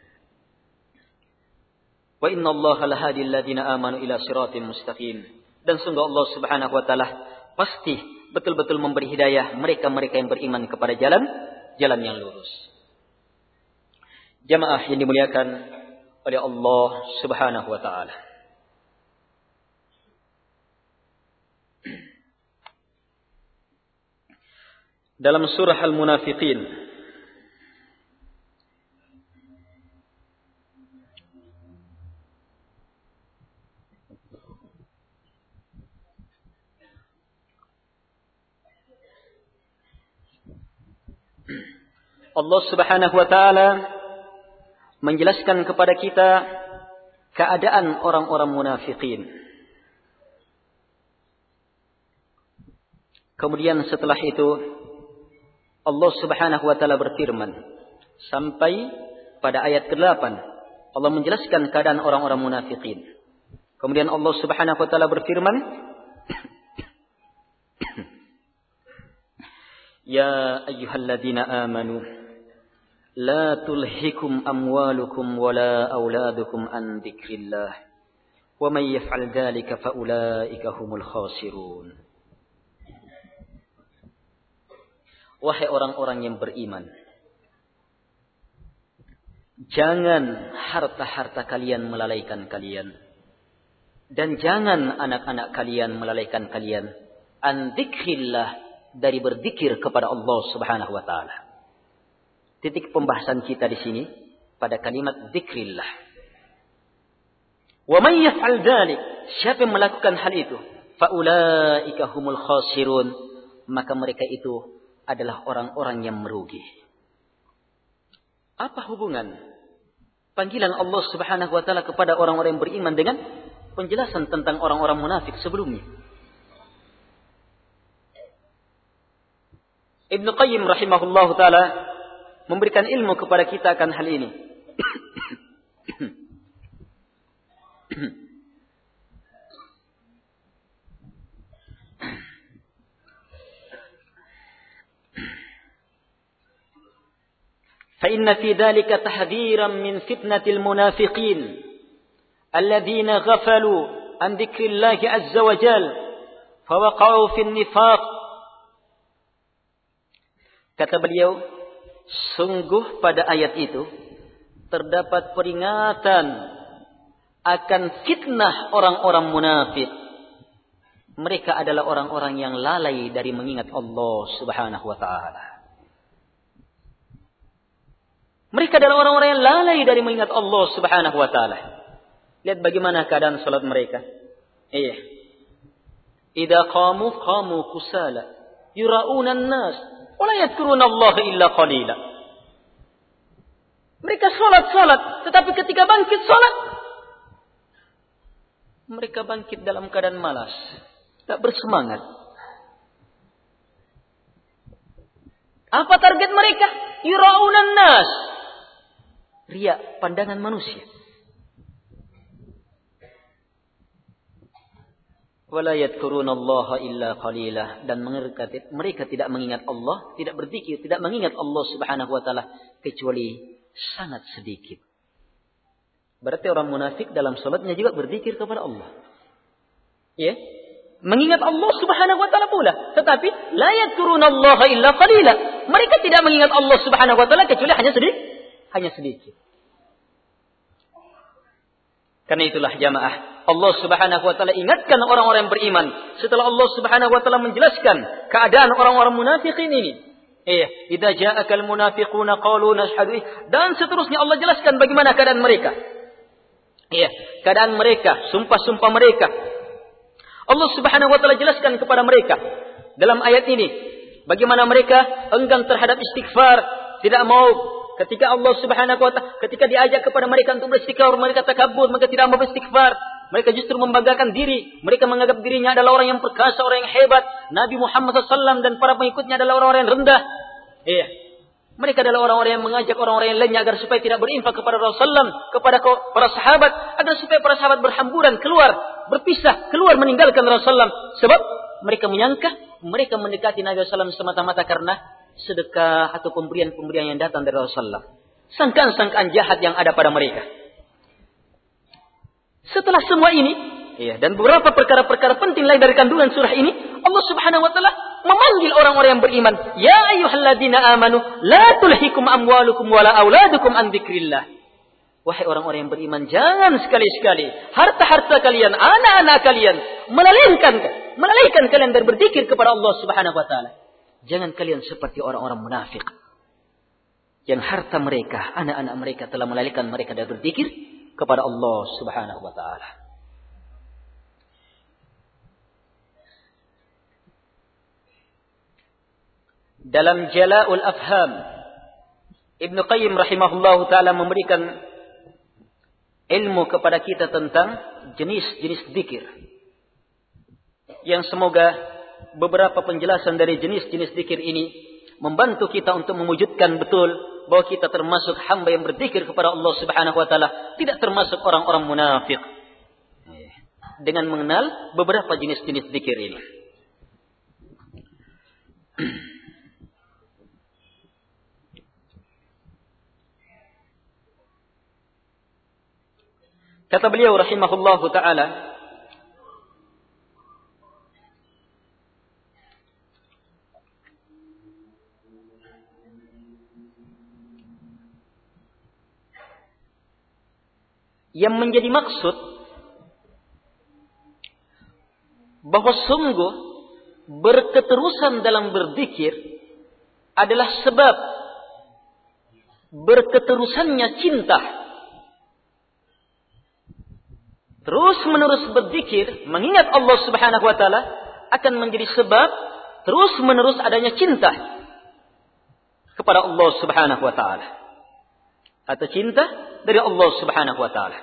Wa inna Allaha lahadil ladzina amanu ila siratin mustaqim. Dan sungguh Allah Subhanahu wa taala pasti betul-betul memberi hidayah mereka-mereka yang beriman kepada jalan jalan yang lurus. Jamaah yang dimuliakan oleh Allah Subhanahu wa taala. Dalam surah Al-Munafiqin Allah Subhanahu wa taala menjelaskan kepada kita keadaan orang-orang munafikin. Kemudian setelah itu Allah Subhanahu wa taala berfirman sampai pada ayat kedelapan. Allah menjelaskan keadaan orang-orang munafikin. Kemudian Allah Subhanahu wa taala berfirman, Ya ayyuhalladzina amanu la tulhikum amwalukum wala auladukum an dzikrillah wa may yaf'al dzalika fa ulaika humul khasirun. Wahai orang-orang yang beriman, jangan harta-harta kalian melalaikan kalian, dan jangan anak-anak kalian melalaikan kalian an dzikrillah, dari berzikir kepada Allah Subhanahu wa taala. Titik pembahasan kita di sini pada kalimat zikrillah. Wa may yaf'al dzalik, siapa yang melakukan hal itu, fa ulaika humul khasirun, maka mereka itu adalah orang-orang yang merugi. Apa hubungan panggilan Allah Subhanahu wa taala kepada orang-orang yang beriman dengan penjelasan tentang orang-orang munafik sebelumnya? Ibnu Qayyim rahimahullahu taala memberikan ilmu kepada kita akan hal ini. فإن في ذلك تحذيرا من فتنة المنافقين الذين غفلوا عن ذكر الله عز وجل فوقعوا في النفاق. Kata beliau, sungguh pada ayat itu terdapat peringatan akan fitnah orang-orang munafik. Mereka adalah orang-orang yang lalai dari mengingat Allah Subhanahu wa taala. Mereka adalah orang-orang yang lalai dari mengingat Allah Subhanahu wa taala. Lihat bagaimana keadaan salat mereka. Iya. Idza qamu qamu kusala yura'una an-nas wala yadhkuruna Allah illa qalila. Mereka salat-salat, tetapi ketika bangkit salat, mereka bangkit dalam keadaan malas, tak bersemangat. Apa target mereka? Yura'unan nas. Riya, pandangan manusia. Wala yadhkuruna Allah illa qalila, dan mereka, mereka tidak mengingat Allah, tidak berzikir, tidak mengingat Allah Subhanahu wa taala kecuali sangat sedikit. Berarti orang munafik dalam salatnya juga berzikir kepada Allah. Ya, mengingat Allah Subhanahu wa taala pula, tetapi la yadhkuruna Allah illa qalila. Mereka tidak mengingat Allah Subhanahu wa taala kecuali hanya sedikit, hanya sedikit. Karena itulah jamaah, Allah Subhanahu wa taala ingatkan orang-orang yang beriman setelah Allah Subhanahu wa taala menjelaskan keadaan orang-orang munafikin ini. Eh, idza ja'akal munafiquna qalu nashhadu, dan seterusnya Allah jelaskan bagaimana keadaan mereka. Iya, keadaan mereka, sumpah-sumpah mereka. Allah Subhanahu wa taala jelaskan kepada mereka dalam ayat ini bagaimana mereka enggan terhadap istighfar, tidak mau ketika Allah Subhanahu wa taala ketika diajak kepada mereka untuk beristighfar, mereka takabur, mereka tidak mau beristighfar. Mereka justru membanggakan diri. Mereka menganggap dirinya adalah orang yang perkasa, orang yang hebat. Nabi Muhammad shallallahu alaihi wasallam dan para pengikutnya adalah orang-orang yang rendah. Iya. Mereka adalah orang-orang yang mengajak orang-orang yang lainnya agar supaya tidak berinfak kepada Rasulullah shallallahu alaihi wasallam, kepada para sahabat, agar supaya para sahabat berhamburan keluar, berpisah, keluar meninggalkan Rasulullah shallallahu alaihi wasallam. Sebab mereka menyangka mereka mendekati Nabi shallallahu alaihi wasallam semata-mata karena sedekah atau pemberian-pemberian yang datang dari Rasulullah shallallahu alaihi wasallam. Sangkaan-sangkaan jahat yang ada pada mereka. Setelah semua ini, ya, dan beberapa perkara-perkara penting lain dari kandungan surah ini, Allah Subhanahu wa taala memanggil orang-orang yang beriman, ya ayyuhalladzina amanu la tulhikum amwalukum wala auladukum an dzikrillah. Wahai orang-orang yang beriman, jangan sekali-sekali harta-harta kalian, anak-anak kalian melalaikan melalaikan kalian dari berzikir kepada Allah Subhanahu wa taala. Jangan kalian seperti orang-orang munafik yang harta mereka, anak-anak mereka telah melalaikan mereka dari berzikir kepada Allah Subhanahu wa taala. Dalam Jala'ul Afham, Ibnu Qayyim rahimahullahu taala memberikan ilmu kepada kita tentang jenis-jenis zikir. Yang semoga beberapa penjelasan dari jenis-jenis zikir ini membantu kita untuk mewujudkan betul bahwa kita termasuk hamba yang berzikir kepada Allah Subhanahu wa taala, tidak termasuk orang-orang munafik. Dengan mengenal beberapa jenis-jenis zikir ini. Kata beliau rahimahullahu taala, yang menjadi maksud bahwa sungguh berketerusan dalam berzikir adalah sebab berketerusannya cinta. Terus menerus berzikir, mengingat Allah Subhanahu wa taala akan menjadi sebab terus menerus adanya cinta kepada Allah Subhanahu wa taala. Atau cinta dari Allah Subhanahu wa taala.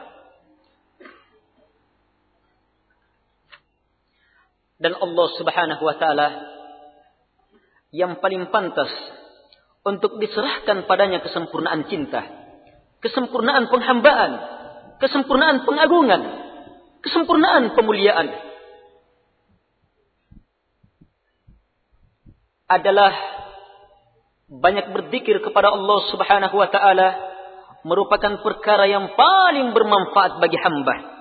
Dan Allah Subhanahu wa taala yang paling pantas untuk diserahkan padanya kesempurnaan cinta, kesempurnaan penghambaan, kesempurnaan pengagungan, kesempurnaan pemuliaan adalah banyak berzikir kepada Allah Subhanahu wa taala merupakan perkara yang paling bermanfaat bagi hamba.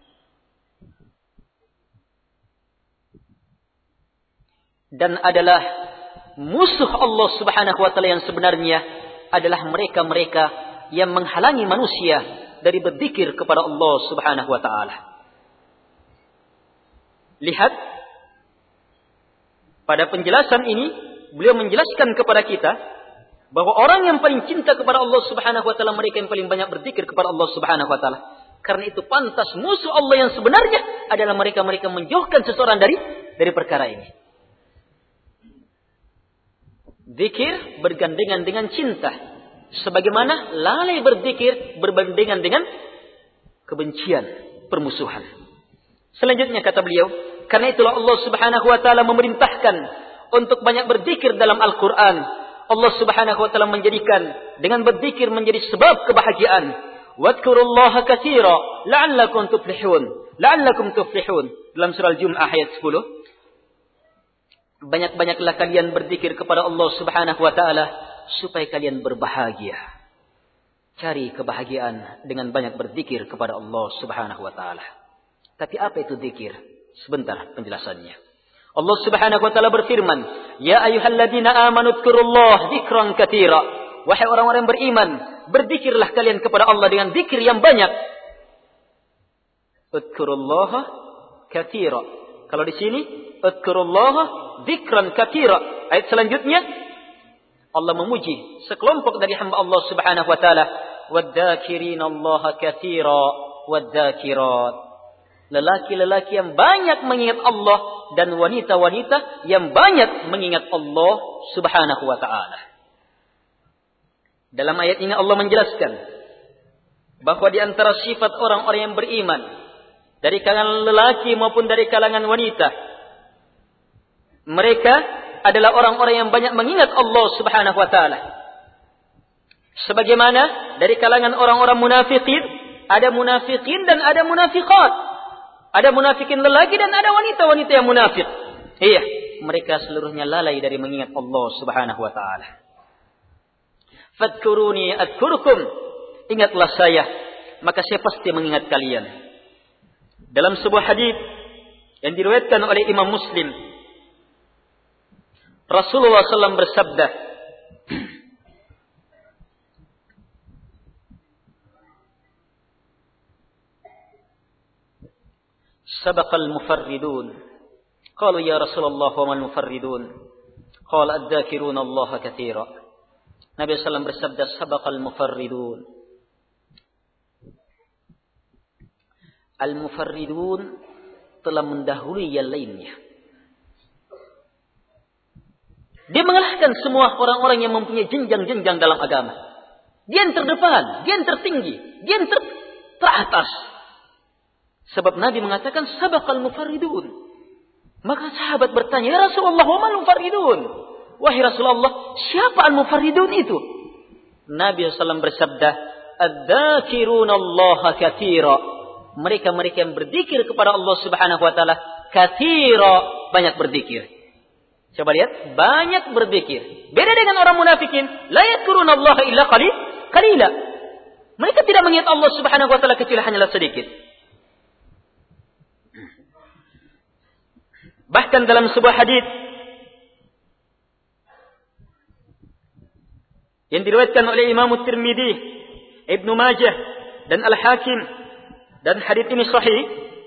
Dan adalah musuh Allah Subhanahu wa taala yang sebenarnya adalah mereka-mereka yang menghalangi manusia dari berzikir kepada Allah Subhanahu wa taala. Lihat pada penjelasan ini beliau menjelaskan kepada kita bahwa orang yang paling cinta kepada Allah Subhanahu wa taala mereka yang paling banyak berzikir kepada Allah Subhanahu wa taala. Karena itu pantas musuh Allah yang sebenarnya adalah mereka-mereka menjauhkan seseorang dari dari perkara ini. Zikir bergandengan dengan cinta. Sebagaimana lalai berzikir berbandingan dengan kebencian, permusuhan. Selanjutnya kata beliau, karena itulah Allah Subhanahu wa taala memerintahkan untuk banyak berzikir dalam Al-Qur'an. Allah Subhanahu wa taala menjadikan dengan berzikir menjadi sebab kebahagiaan. Wadhkurullaha katsira la'allakum tuflihun. La'allakum tuflihun. Dalam surah Al-Jumu'ah ayat sepuluh. Banyak-banyaklah kalian berzikir kepada Allah Subhanahu wa taala supaya kalian berbahagia. Cari kebahagiaan dengan banyak berzikir kepada Allah Subhanahu wa taala. Tapi apa itu zikir? Sebentar penjelasannya. Allah Subhanahu wa taala berfirman, "Ya ayyuhalladzina amanu dzkurullaha dzikran katsira." Wahai orang-orang yang beriman, berzikirlah kalian kepada Allah dengan zikir yang banyak. Dzkurullaha katsira. Kalau di sini, dzkurullaha dzikran katsira. Ayat selanjutnya Allah memuji sekelompok dari hamba Allah Subhanahu wa taala, "Wadz-dzakirinallaha katsira wadz-dzakirat." Lelaki-lelaki yang banyak mengingat Allah dan wanita-wanita yang banyak mengingat Allah Subhanahu wa taala. Dalam ayat ini Allah menjelaskan bahwa di antara sifat orang-orang yang beriman dari kalangan lelaki maupun dari kalangan wanita, mereka adalah orang-orang yang banyak mengingat Allah Subhanahu wa taala. Sebagaimana dari kalangan orang-orang munafikin, ada munafikin dan ada munafiqat. Ada munafikin lelaki dan ada wanita-wanita yang munafik. Iya, mereka seluruhnya lalai dari mengingat Allah Subhanahu wa taala. Fadhkuruni adhkurkum. Ingatlah saya, maka saya pasti mengingat kalian. Dalam sebuah hadis yang diriwayatkan oleh Imam Muslim, Rasulullah sallallahu alaihi wasallam bersabda, "Sabaqal mufarridun." Qalu ya Rasulullah wa man mufarridun? Qala adz-dzakiruna Allah katsira. Nabi sallallahu alaihi wasallam bersabda, "Sabaqal mufarridun." Al-mufarridun telah mendahului yang lainnya. Dia mengalahkan semua orang-orang yang mempunyai jenjang-jenjang dalam agama. Dia yang terdepan, dia yang tertinggi, dia yang ter teratas. Sebab Nabi mengatakan sabaqal mufarridun. Maka sahabat bertanya, "Ya Rasulullah, wa man mufarridun?" Wahai Rasulullah, siapa al-mufarridun itu? Nabi sallallahu alaihi wasallam bersabda, "Adzakiruna Allah katsira." Mereka-mereka yang berzikir kepada Allah Subhanahu wa taala katsira, banyak berzikir. Coba lihat, banyak berzikir. Beda dengan orang munafikin, la yadhkuruna Allah illa qalil, qalila. Mereka tidak mengingat Allah Subhanahu wa taala kecuali hanyalah sedikit. Bahkan dalam sebuah hadis yang diriwayatkan oleh Imam Tirmidzi, Ibnu Majah dan Al-Hakim, dan hadis ini sahih,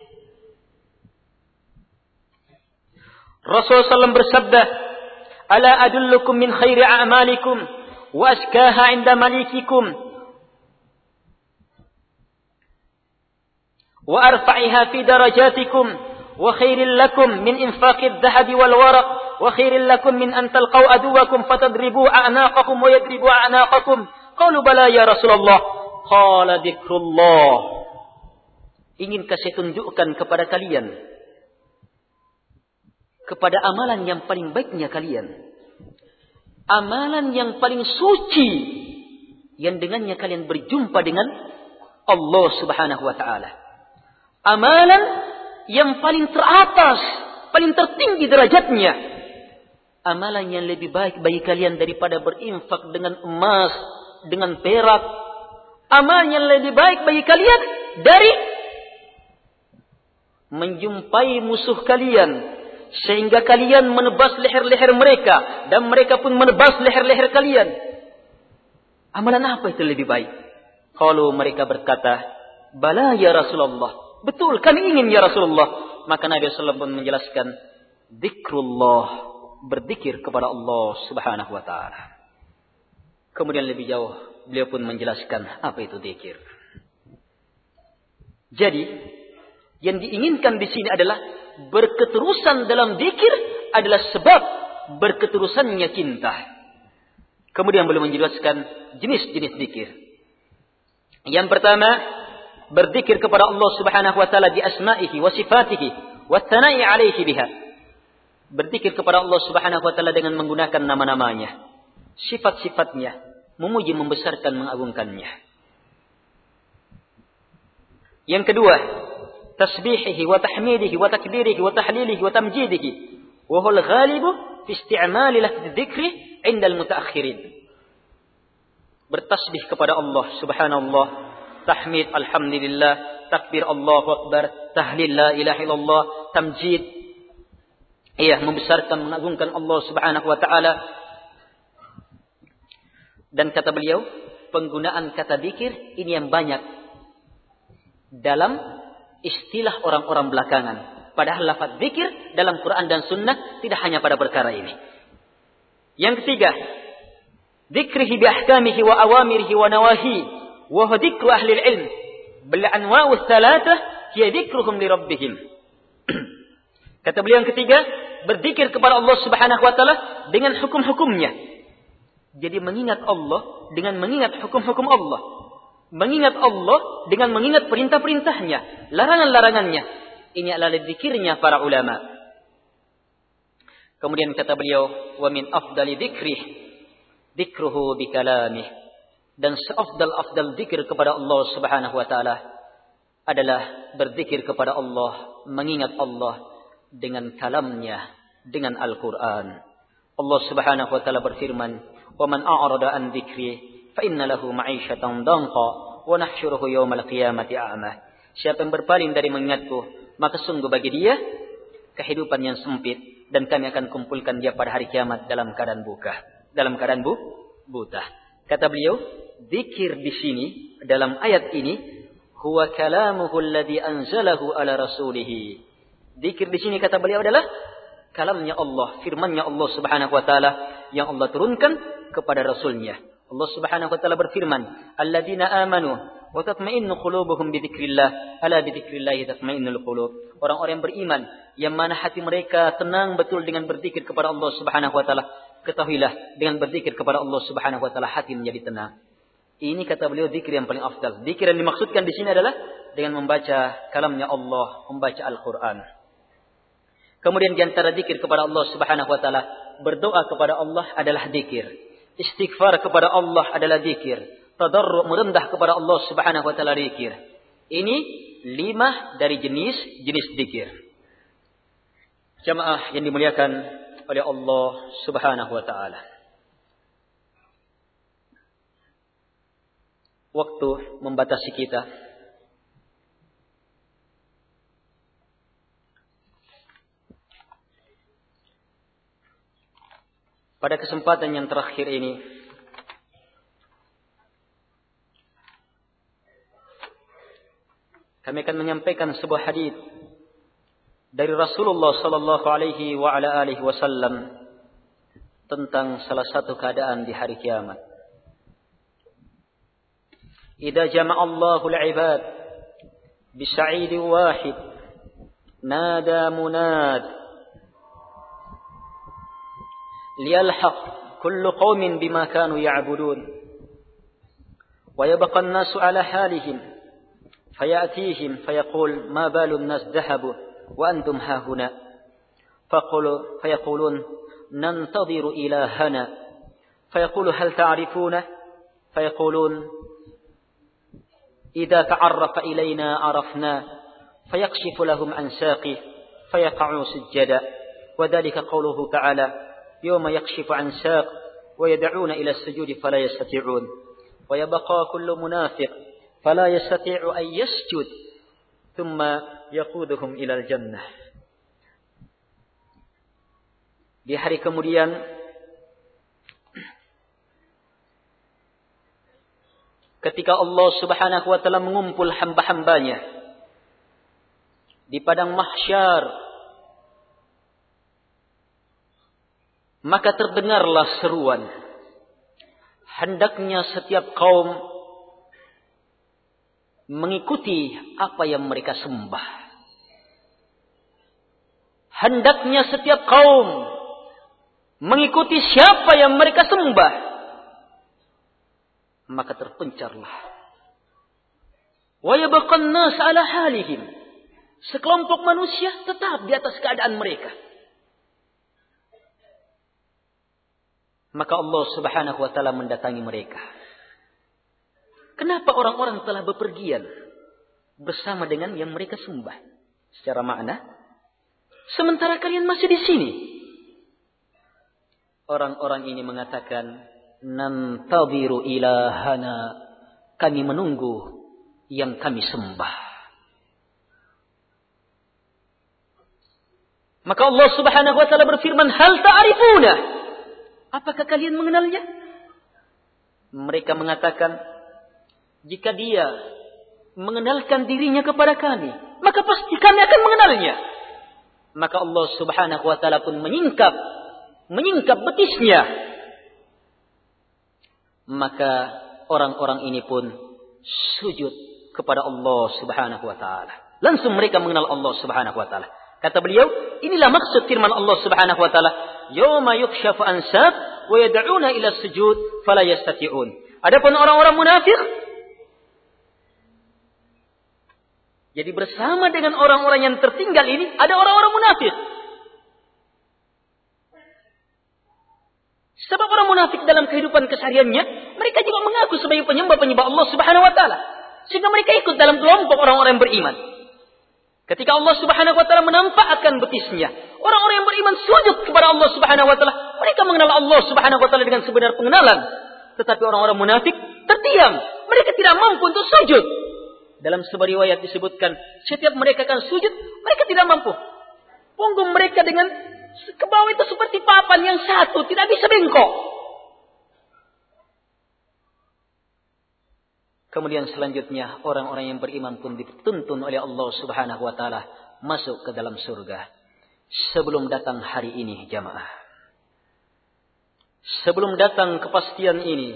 Rasulullah sallallahu alaihi wasallam bersabda, "Ala adullukum min khairi a'malikum wa askaha 'inda malikikum wa arfa'iha fi darajatikum wa khairil lakum min infaqid dhahabi wal waraq wa khairil lakum min an talqaw aduwakum fatadribu a'naqakum wa yadribu a'naqakum." Qalu bala ya Rasulullah. Qala dzikrullah. Inginkah saya tunjukkan kepada kalian kepada amalan yang paling baiknya kalian, amalan yang paling suci yang dengannya kalian berjumpa dengan Allah Subhanahu wa taala, amalan yang paling teratas, paling tertinggi derajatnya, amalan yang lebih baik bagi kalian daripada berinfak dengan emas, dengan perak, amalan yang lebih baik bagi kalian dari menjumpai musuh kalian sehingga kalian menebas leher-leher mereka dan mereka pun menebas leher-leher kalian. Amalan apa itu lebih baik? Kalau mereka berkata, "Bala ya Rasulullah." Betul, kami ingin ya Rasulullah. Maka Nabi sallallahu alaihi wasallam pun menjelaskan, "Dzikrullah," berzikir kepada Allah Subhanahu wa taala. Kemudian lebih jauh beliau pun menjelaskan apa itu zikir. Jadi, yang diinginkan di sini adalah berketerusan dalam zikir adalah sebab berketerusannya cinta. Kemudian beliau menjelaskan jenis-jenis zikir. Yang pertama, berzikir kepada Allah Subhanahu wa taala bi asma'ihi wa sifatihi wa tsana'i 'alaihi biha. Berzikir kepada Allah Subhanahu wa taala dengan menggunakan nama-namanya, sifat-sifatnya, memuji, membesarkan, mengagungkannya. Yang kedua, tasbihihi wa tahmidihi wa takbirihi wa tahlilihi wa tamjidihi wa huwa al-ghalibu fi isti'mali lafdz dzikri 'inda al-mutaakhirin. Bertasbih kepada Allah Subhanallah, tahmid alhamdulillah, takbir Allahu akbar, tahlil la ilaha illallah, tamjid, iya, membesarkan, mengagungkan Allah Subhanahu wa taala. Dan kata beliau, penggunaan kata zikir ini yang banyak dalam istilah orang-orang belakangan. Padahal lafaz zikir dalam Quran dan Sunnah tidak hanya pada perkara ini. Yang ketiga, zikrihi bi ahkamihi wa awamirihi wa nawahi wa huwa dzikru ahli al-ilm bal anwa'u tsalatsah hiya dzikruhum li rabbihim. Kata beliau yang ketiga, berzikir kepada Allah Subhanahu wa taala dengan hukum-hukumnya. Jadi mengingat Allah dengan mengingat hukum-hukum Allah. Mengingat Allah dengan mengingat perintah-perintahnya, larangan-larangannya. Ini adalah zikirnya para ulama. Kemudian kata beliau, wa min afdali dzikrih dzikruhu bi kalamih. Dan seafdal-afdal zikir kepada Allah Subhanahu wa taala adalah berzikir kepada Allah, mengingat Allah dengan kalamnya, dengan Al-Qur'an. Allah Subhanahu wa taala berfirman, "Wa man a'rada an dzikri fa inna lahu ma'isyatan dhanqa wa nahsyuruhu yaumal qiyamati a'ma." Siapa yang berpaling dari mengingatku, maka sungguh bagi dia kehidupan yang sempit dan kami akan kumpulkan dia pada hari kiamat dalam keadaan buka, dalam keadaan bu, buta. Kata beliau, zikir di sini dalam ayat ini huwa kalamuhu alladhi anzalahu ala rasulih. Zikir di sini kata beliau adalah kalamnya Allah, firmannya Allah Subhanahu wa taala yang Allah turunkan kepada rasulnya. Allah Subhanahu wa taala berfirman, "Alladzina amanu wa tatma'innu qulubuhum bi dzikrillah, ala bi dzikrillah tatma'innul qulub." Orang-orang yang beriman yang mana hati mereka tenang betul dengan berzikir kepada Allah Subhanahu wa taala. Ketahuilah, dengan berzikir kepada Allah Subhanahu wa taala hati menjadi tenang. Ini kata beliau zikir yang paling afdal. Zikir yang dimaksudkan di sini adalah dengan membaca kalamnya Allah, membaca Al-Qur'an. Kemudian di antara zikir kepada Allah Subhanahu wa taala, berdoa kepada Allah adalah zikir. Istighfar kepada Allah adalah zikir. Tadarru' merendah kepada Allah Subhanahu wa taala zikir. Ini lima dari jenis-jenis zikir. Jamaah yang dimuliakan oleh Allah Subhanahu wa taala. Waktu membatasi kita. Pada kesempatan yang terakhir ini, kami akan menyampaikan sebuah hadis dari Rasulullah sallallahu alaihi wa ala alihi wasallam tentang salah satu keadaan di hari kiamat. Idza jama'a Allahu al-'ibad bi sa'id wahid nada munad liyalhaq kullu qaumin bima kanu ya'budun wa yabqa an-nasu 'ala halihim fayatihim fayaqul ma balu an-nas dhahabu wa antum hahuna faqulu fayaqulun nantadhiru ilahana fayaqulu hal ta'rifuna fayaqulun idza ta'arrafa ilayna 'arafna fayakshifu lahum an saqih fayaqa'u sujada wa dhalika qawluhu ta'ala yawma yakshifu an saq wa yad'una ila as-sujudi fala yastati'un wa yabqa kullu munafiq fala yastati'u an yasjud thumma yaquduhum ila al-jannah. Di hari kemudian ketika Allah Subhanahu wa taala mengumpul hamba-hambanya di padang mahsyar, maka terdengarlah seruan. Hendaknya setiap kaum mengikuti apa yang mereka sembah. Hendaknya setiap kaum mengikuti siapa yang mereka sembah. Maka terpencarlah. Wa yabqan nas ala halihim. Sekelompok manusia tetap di atas keadaan mereka. Maka Allah Subhanahu wa taala mendatangi mereka. Kenapa orang-orang telah bepergian bersama dengan yang mereka sembah? Secara makna, sementara kalian masih di sini. Orang-orang ini mengatakan, nantadhiru ilahana, kami menunggu yang kami sembah. Maka Allah Subhanahu wa taala berfirman, hal ta'rifuna? Apakah kalian mengenalnya? Mereka mengatakan, jika dia mengenalkan dirinya kepada kami, maka pasti kami akan mengenalnya. Maka Allah Subhanahu wa taala pun menyingkap menyingkap betisnya. Maka orang-orang ini pun sujud kepada Allah Subhanahu wa taala. Langsung mereka mengenal Allah Subhanahu wa taala. Kata beliau, inilah maksud firman Allah Subhanahu wa taala, "Yauma yukshafu an saq wa yad'una ila sujud fala yastati'un." Adapun orang-orang munafik, jadi bersama dengan orang-orang yang tertinggal ini ada orang-orang munafik. Sebab orang munafik dalam kehidupan kesehariannya, mereka juga mengaku sebagai penyembah-penyembah Allah Subhanahu wa taala, sehingga mereka ikut dalam kelompok orang-orang yang beriman. Ketika Allah Subhanahu wa taala menampakkan betisnya, orang-orang yang beriman sujud kepada Allah Subhanahu wa taala, mereka mengenal Allah Subhanahu wa taala dengan sebenar pengenalan. Tetapi orang-orang munafik terdiam, mereka tidak mampu untuk sujud. Dalam sebuah riwayat disebutkan, setiap mereka akan sujud, mereka tidak mampu. Punggung mereka dengan ke bawah itu seperti papan yang satu, tidak bisa bengkok. Kemudian selanjutnya orang-orang yang beriman pun dituntun oleh Allah Subhanahu wa taala masuk ke dalam surga. Sebelum datang hari ini, jamaah. Sebelum datang kepastian ini,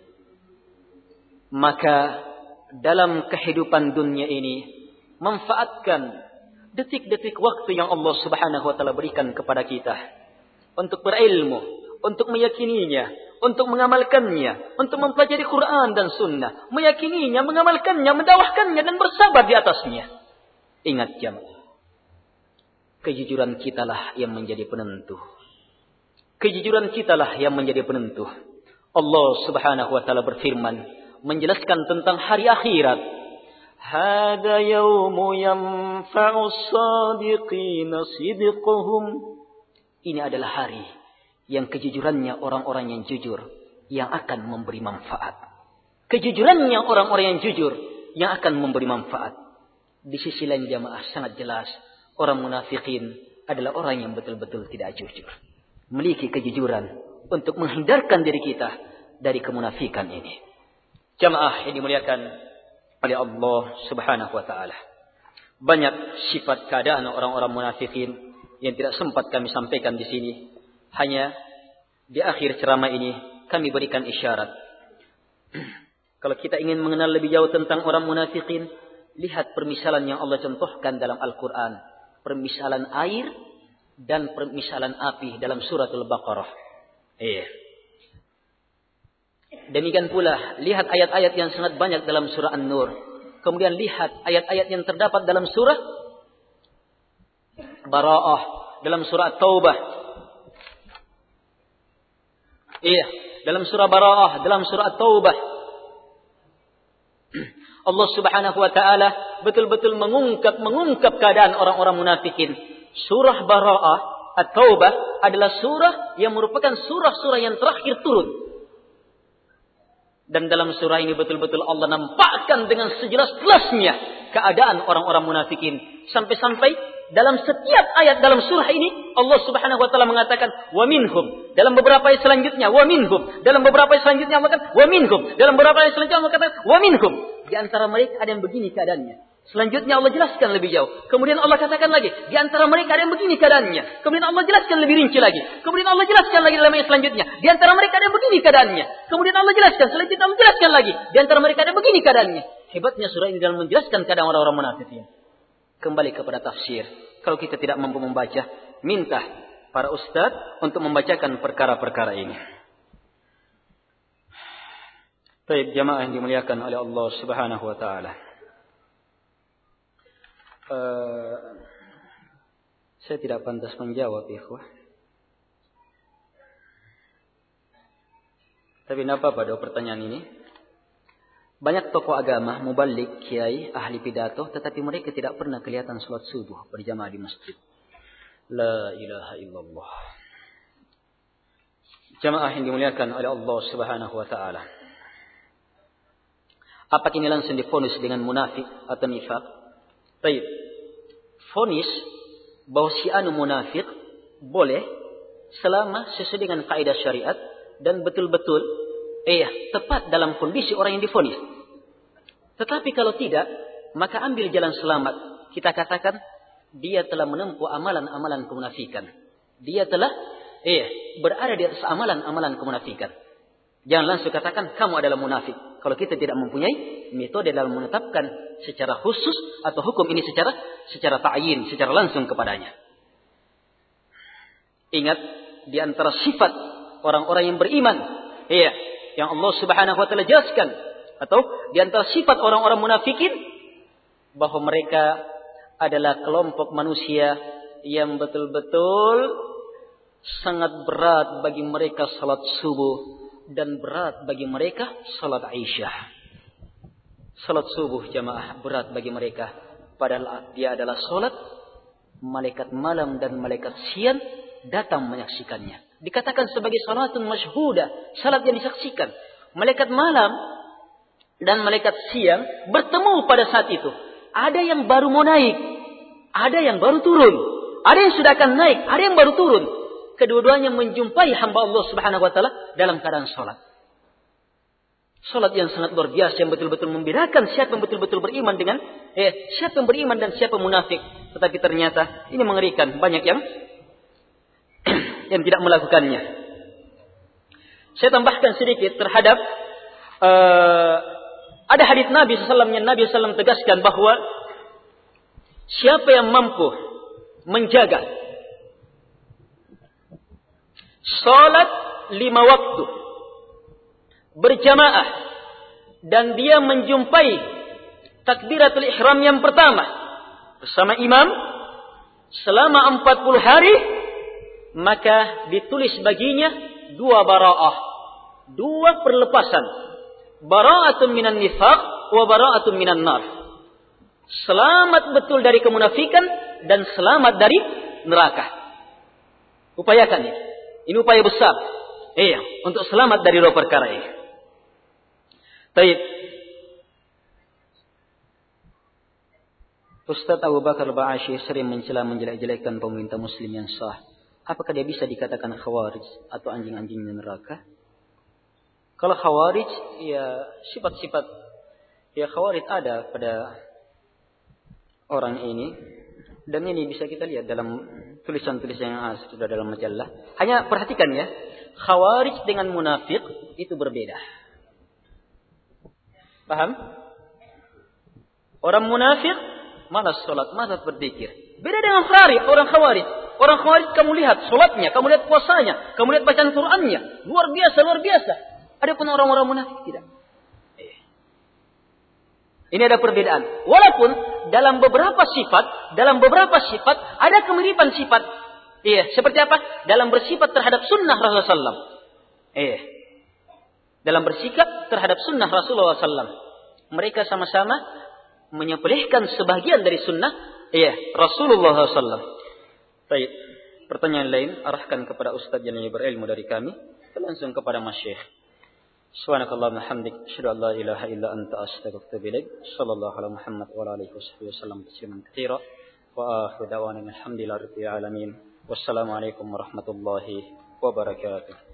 maka dalam kehidupan dunia ini manfaatkan detik-detik waktu yang Allah Subhanahu wa taala berikan kepada kita untuk berilmu, untuk meyakininya, untuk mengamalkannya, untuk mempelajari Quran dan Sunnah, meyakininya, mengamalkannya, mendakwahkannya dan bersabar di atasnya. Ingat jamaah, kejujuran kitalah yang menjadi penentu. Kejujuran kitalah yang menjadi penentu. Allah Subhanahu wa taala berfirman menjelaskan tentang hari akhirat. Hada yaumu yanfa'u as-sadiqina sidquhum. Ini adalah hari yang kejujurannya orang-orang yang jujur yang akan memberi manfaat. Kejujurannya orang-orang yang jujur yang akan memberi manfaat. Di sisi lain jamaah sangat jelas orang munafikin adalah orang yang betul-betul tidak jujur. Memiliki kejujuran untuk menghindarkan diri kita dari kemunafikan ini. Jamaah yang dimuliakan oleh Allah Subhanahu wa taala. Banyak sifat keadaan orang-orang munafikin yang tidak sempat kami sampaikan di sini. Hanya di akhir ceramah ini kami berikan isyarat. Kalau kita ingin mengenal lebih jauh tentang orang munafikin, lihat permisalan yang Allah contohkan dalam Al-Quran. Permisalan air dan permisalan api dalam surat Al-Baqarah. Iya. Demikian pula, lihat ayat-ayat yang sangat banyak dalam surah An-Nur. Kemudian lihat ayat-ayat yang terdapat dalam surah Bara'ah, dalam surah Taubah. Iya, dalam surah Bara'ah, dalam surah Taubah. Allah Subhanahu wa taala betul-betul mengungkap mengungkap keadaan orang-orang munafikin. Surah Bara'ah At-Taubah adalah surah yang merupakan surah-surah yang terakhir turun. Dan dalam surah ini betul-betul Allah nampakkan dengan sejelas-jelasnya keadaan orang-orang munafikin. Sampai-sampai dalam setiap ayat dalam surah ini Allah Subhanahu wa taala mengatakan wa minhum. Dalam beberapa ayat selanjutnya wa minhum. Dalam beberapa ayat selanjutnya Allah katakan wa minhum. Dalam beberapa ayat selanjutnya Allah katakan wa minhum. Di antara mereka ada yang begini keadaannya. Selanjutnya Allah jelaskan lebih jauh. Kemudian Allah katakan lagi, di antara mereka ada yang begini keadaannya. Kemudian Allah jelaskan lebih rinci lagi. Kemudian Allah jelaskan lagi dalam ayat selanjutnya. Di antara mereka ada yang begini keadaannya. Kemudian Allah jelaskan, selanjutnya Allah jelaskan lagi. Di antara mereka ada yang begini keadaannya. Hebatnya surah ini dalam menjelaskan keadaan orang-orang munafikin. Kembali kepada tafsir. Kalau kita tidak mampu membaca, minta para ustadz untuk membacakan perkara-perkara ini. Baik, jamaah yang dimuliakan oleh Allah Subhanahu wa taala. Uh, saya tidak pantas menjawab, ikhwah. Tapi kenapa pada pertanyaan ini? Banyak tokoh agama, mubalik, kiai, ahli pidato, tetapi mereka tidak pernah kelihatan salat subuh berjamaah di masjid. La ilaha illallah. Jamaah yang dimuliakan oleh Allah Subhanahu wa taala. Apa ini langsung difonis dengan munafik atau nifaq? Baik. Fonis bahwa si anu munafik boleh selama sesuai dengan kaidah syariat dan betul-betul eh tepat dalam kondisi orang yang difonis. Tetapi kalau tidak, maka ambil jalan selamat. Kita katakan dia telah menempuh amalan-amalan kemunafikan. Dia telah eh berada di atas amalan-amalan kemunafikan. Jangan langsung katakan kamu adalah munafik. Kalau kita tidak mempunyai metode dalam menetapkan secara khusus atau hukum ini secara secara ta'yin, secara langsung kepadanya. Ingat, di antara sifat orang-orang yang beriman, iya, yang Allah Subhanahu wa taala jelaskan, atau di antara sifat orang-orang munafikin bahwa mereka adalah kelompok manusia yang betul-betul sangat berat bagi mereka salat subuh. Dan berat bagi mereka salat Aisyah. Salat subuh jamaah berat bagi mereka. Padahal dia adalah salat malaikat malam dan malaikat siang datang menyaksikannya. Dikatakan sebagai salatun masyhuda, salat yang disaksikan. Malaikat malam dan malaikat siang bertemu pada saat itu. Ada yang baru mau naik, ada yang baru turun, ada yang sudah akan naik, ada yang baru turun. Kedua-duanya menjumpai hamba Allah Subhanahu wa taala dalam keadaan salat. Salat yang sangat luar biasa yang betul-betul membedakan siapa yang betul-betul beriman dengan eh siapa yang beriman dan siapa munafik. Tetapi ternyata ini mengerikan, banyak yang yang tidak melakukannya. Saya tambahkan sedikit terhadap uh, ada hadits Nabi sallallahu alaihi wasallam yang Nabi sallallahu alaihi wasallam tegaskan bahwa siapa yang mampu menjaga salat lima waktu berjamaah dan dia menjumpai takbiratul ihram yang pertama bersama imam, selama empat puluh hari, maka ditulis baginya dua bara'ah, dua perlepasan. Bara'atun minan nifaq wa bara'atun minan nar. Selamat betul dari kemunafikan dan selamat dari neraka. Upayakan ya. Ini upaya besar. Iya, untuk selamat dari dua perkara ini. Baik. Ustaz Abu Bakar Ba'asyir sering mencela menjelek-jelekkan pemerintah muslim yang sah. Apakah dia bisa dikatakan khawarij atau anjing-anjing neraka? Kalau khawarij, ya sifat-sifat ya khawarij ada pada orang ini. Dan ini bisa kita lihat dalam tulisan-tulisan yang sudah dalam majalah. Hanya perhatikan ya, khawarij dengan munafik itu berbeda. Paham? Orang munafik malas sholat, malas berzikir. Beda dengan khawarij, orang khawarij. Orang khawarij kamu lihat sholatnya, kamu lihat puasanya, kamu lihat bacaan Qur'annya. Luar biasa, luar biasa. Adapun orang-orang munafik tidak. Ini ada perbedaan. Walaupun dalam beberapa sifat, dalam beberapa sifat ada kemiripan sifat. Iya, seperti apa? Dalam bersifat terhadap sunnah Rasulullah sallallahu alaihi wasallam. Iya. Dalam bersikap terhadap sunnah Rasulullah sallallahu alaihi wasallam. Mereka sama-sama menyepelihkan sebagian dari sunnah iya, Rasulullah sallallahu alaihi wasallam. Baik. Pertanyaan lain arahkan kepada ustaz yang berilmu dari kami. Kita langsung kepada masyayikh. Subhanakallahumma hamdik asyhadu an la ilaha illa anta astaghfiruka wa atubu ilaik. Sallallahu ala Muhammad wa ala alihi wasallam tasliman katsira. Wa akhiru da'wana alhamdulillahi rabbil alamin. Wassalamu alaikum warahmatullahi wabarakatuh.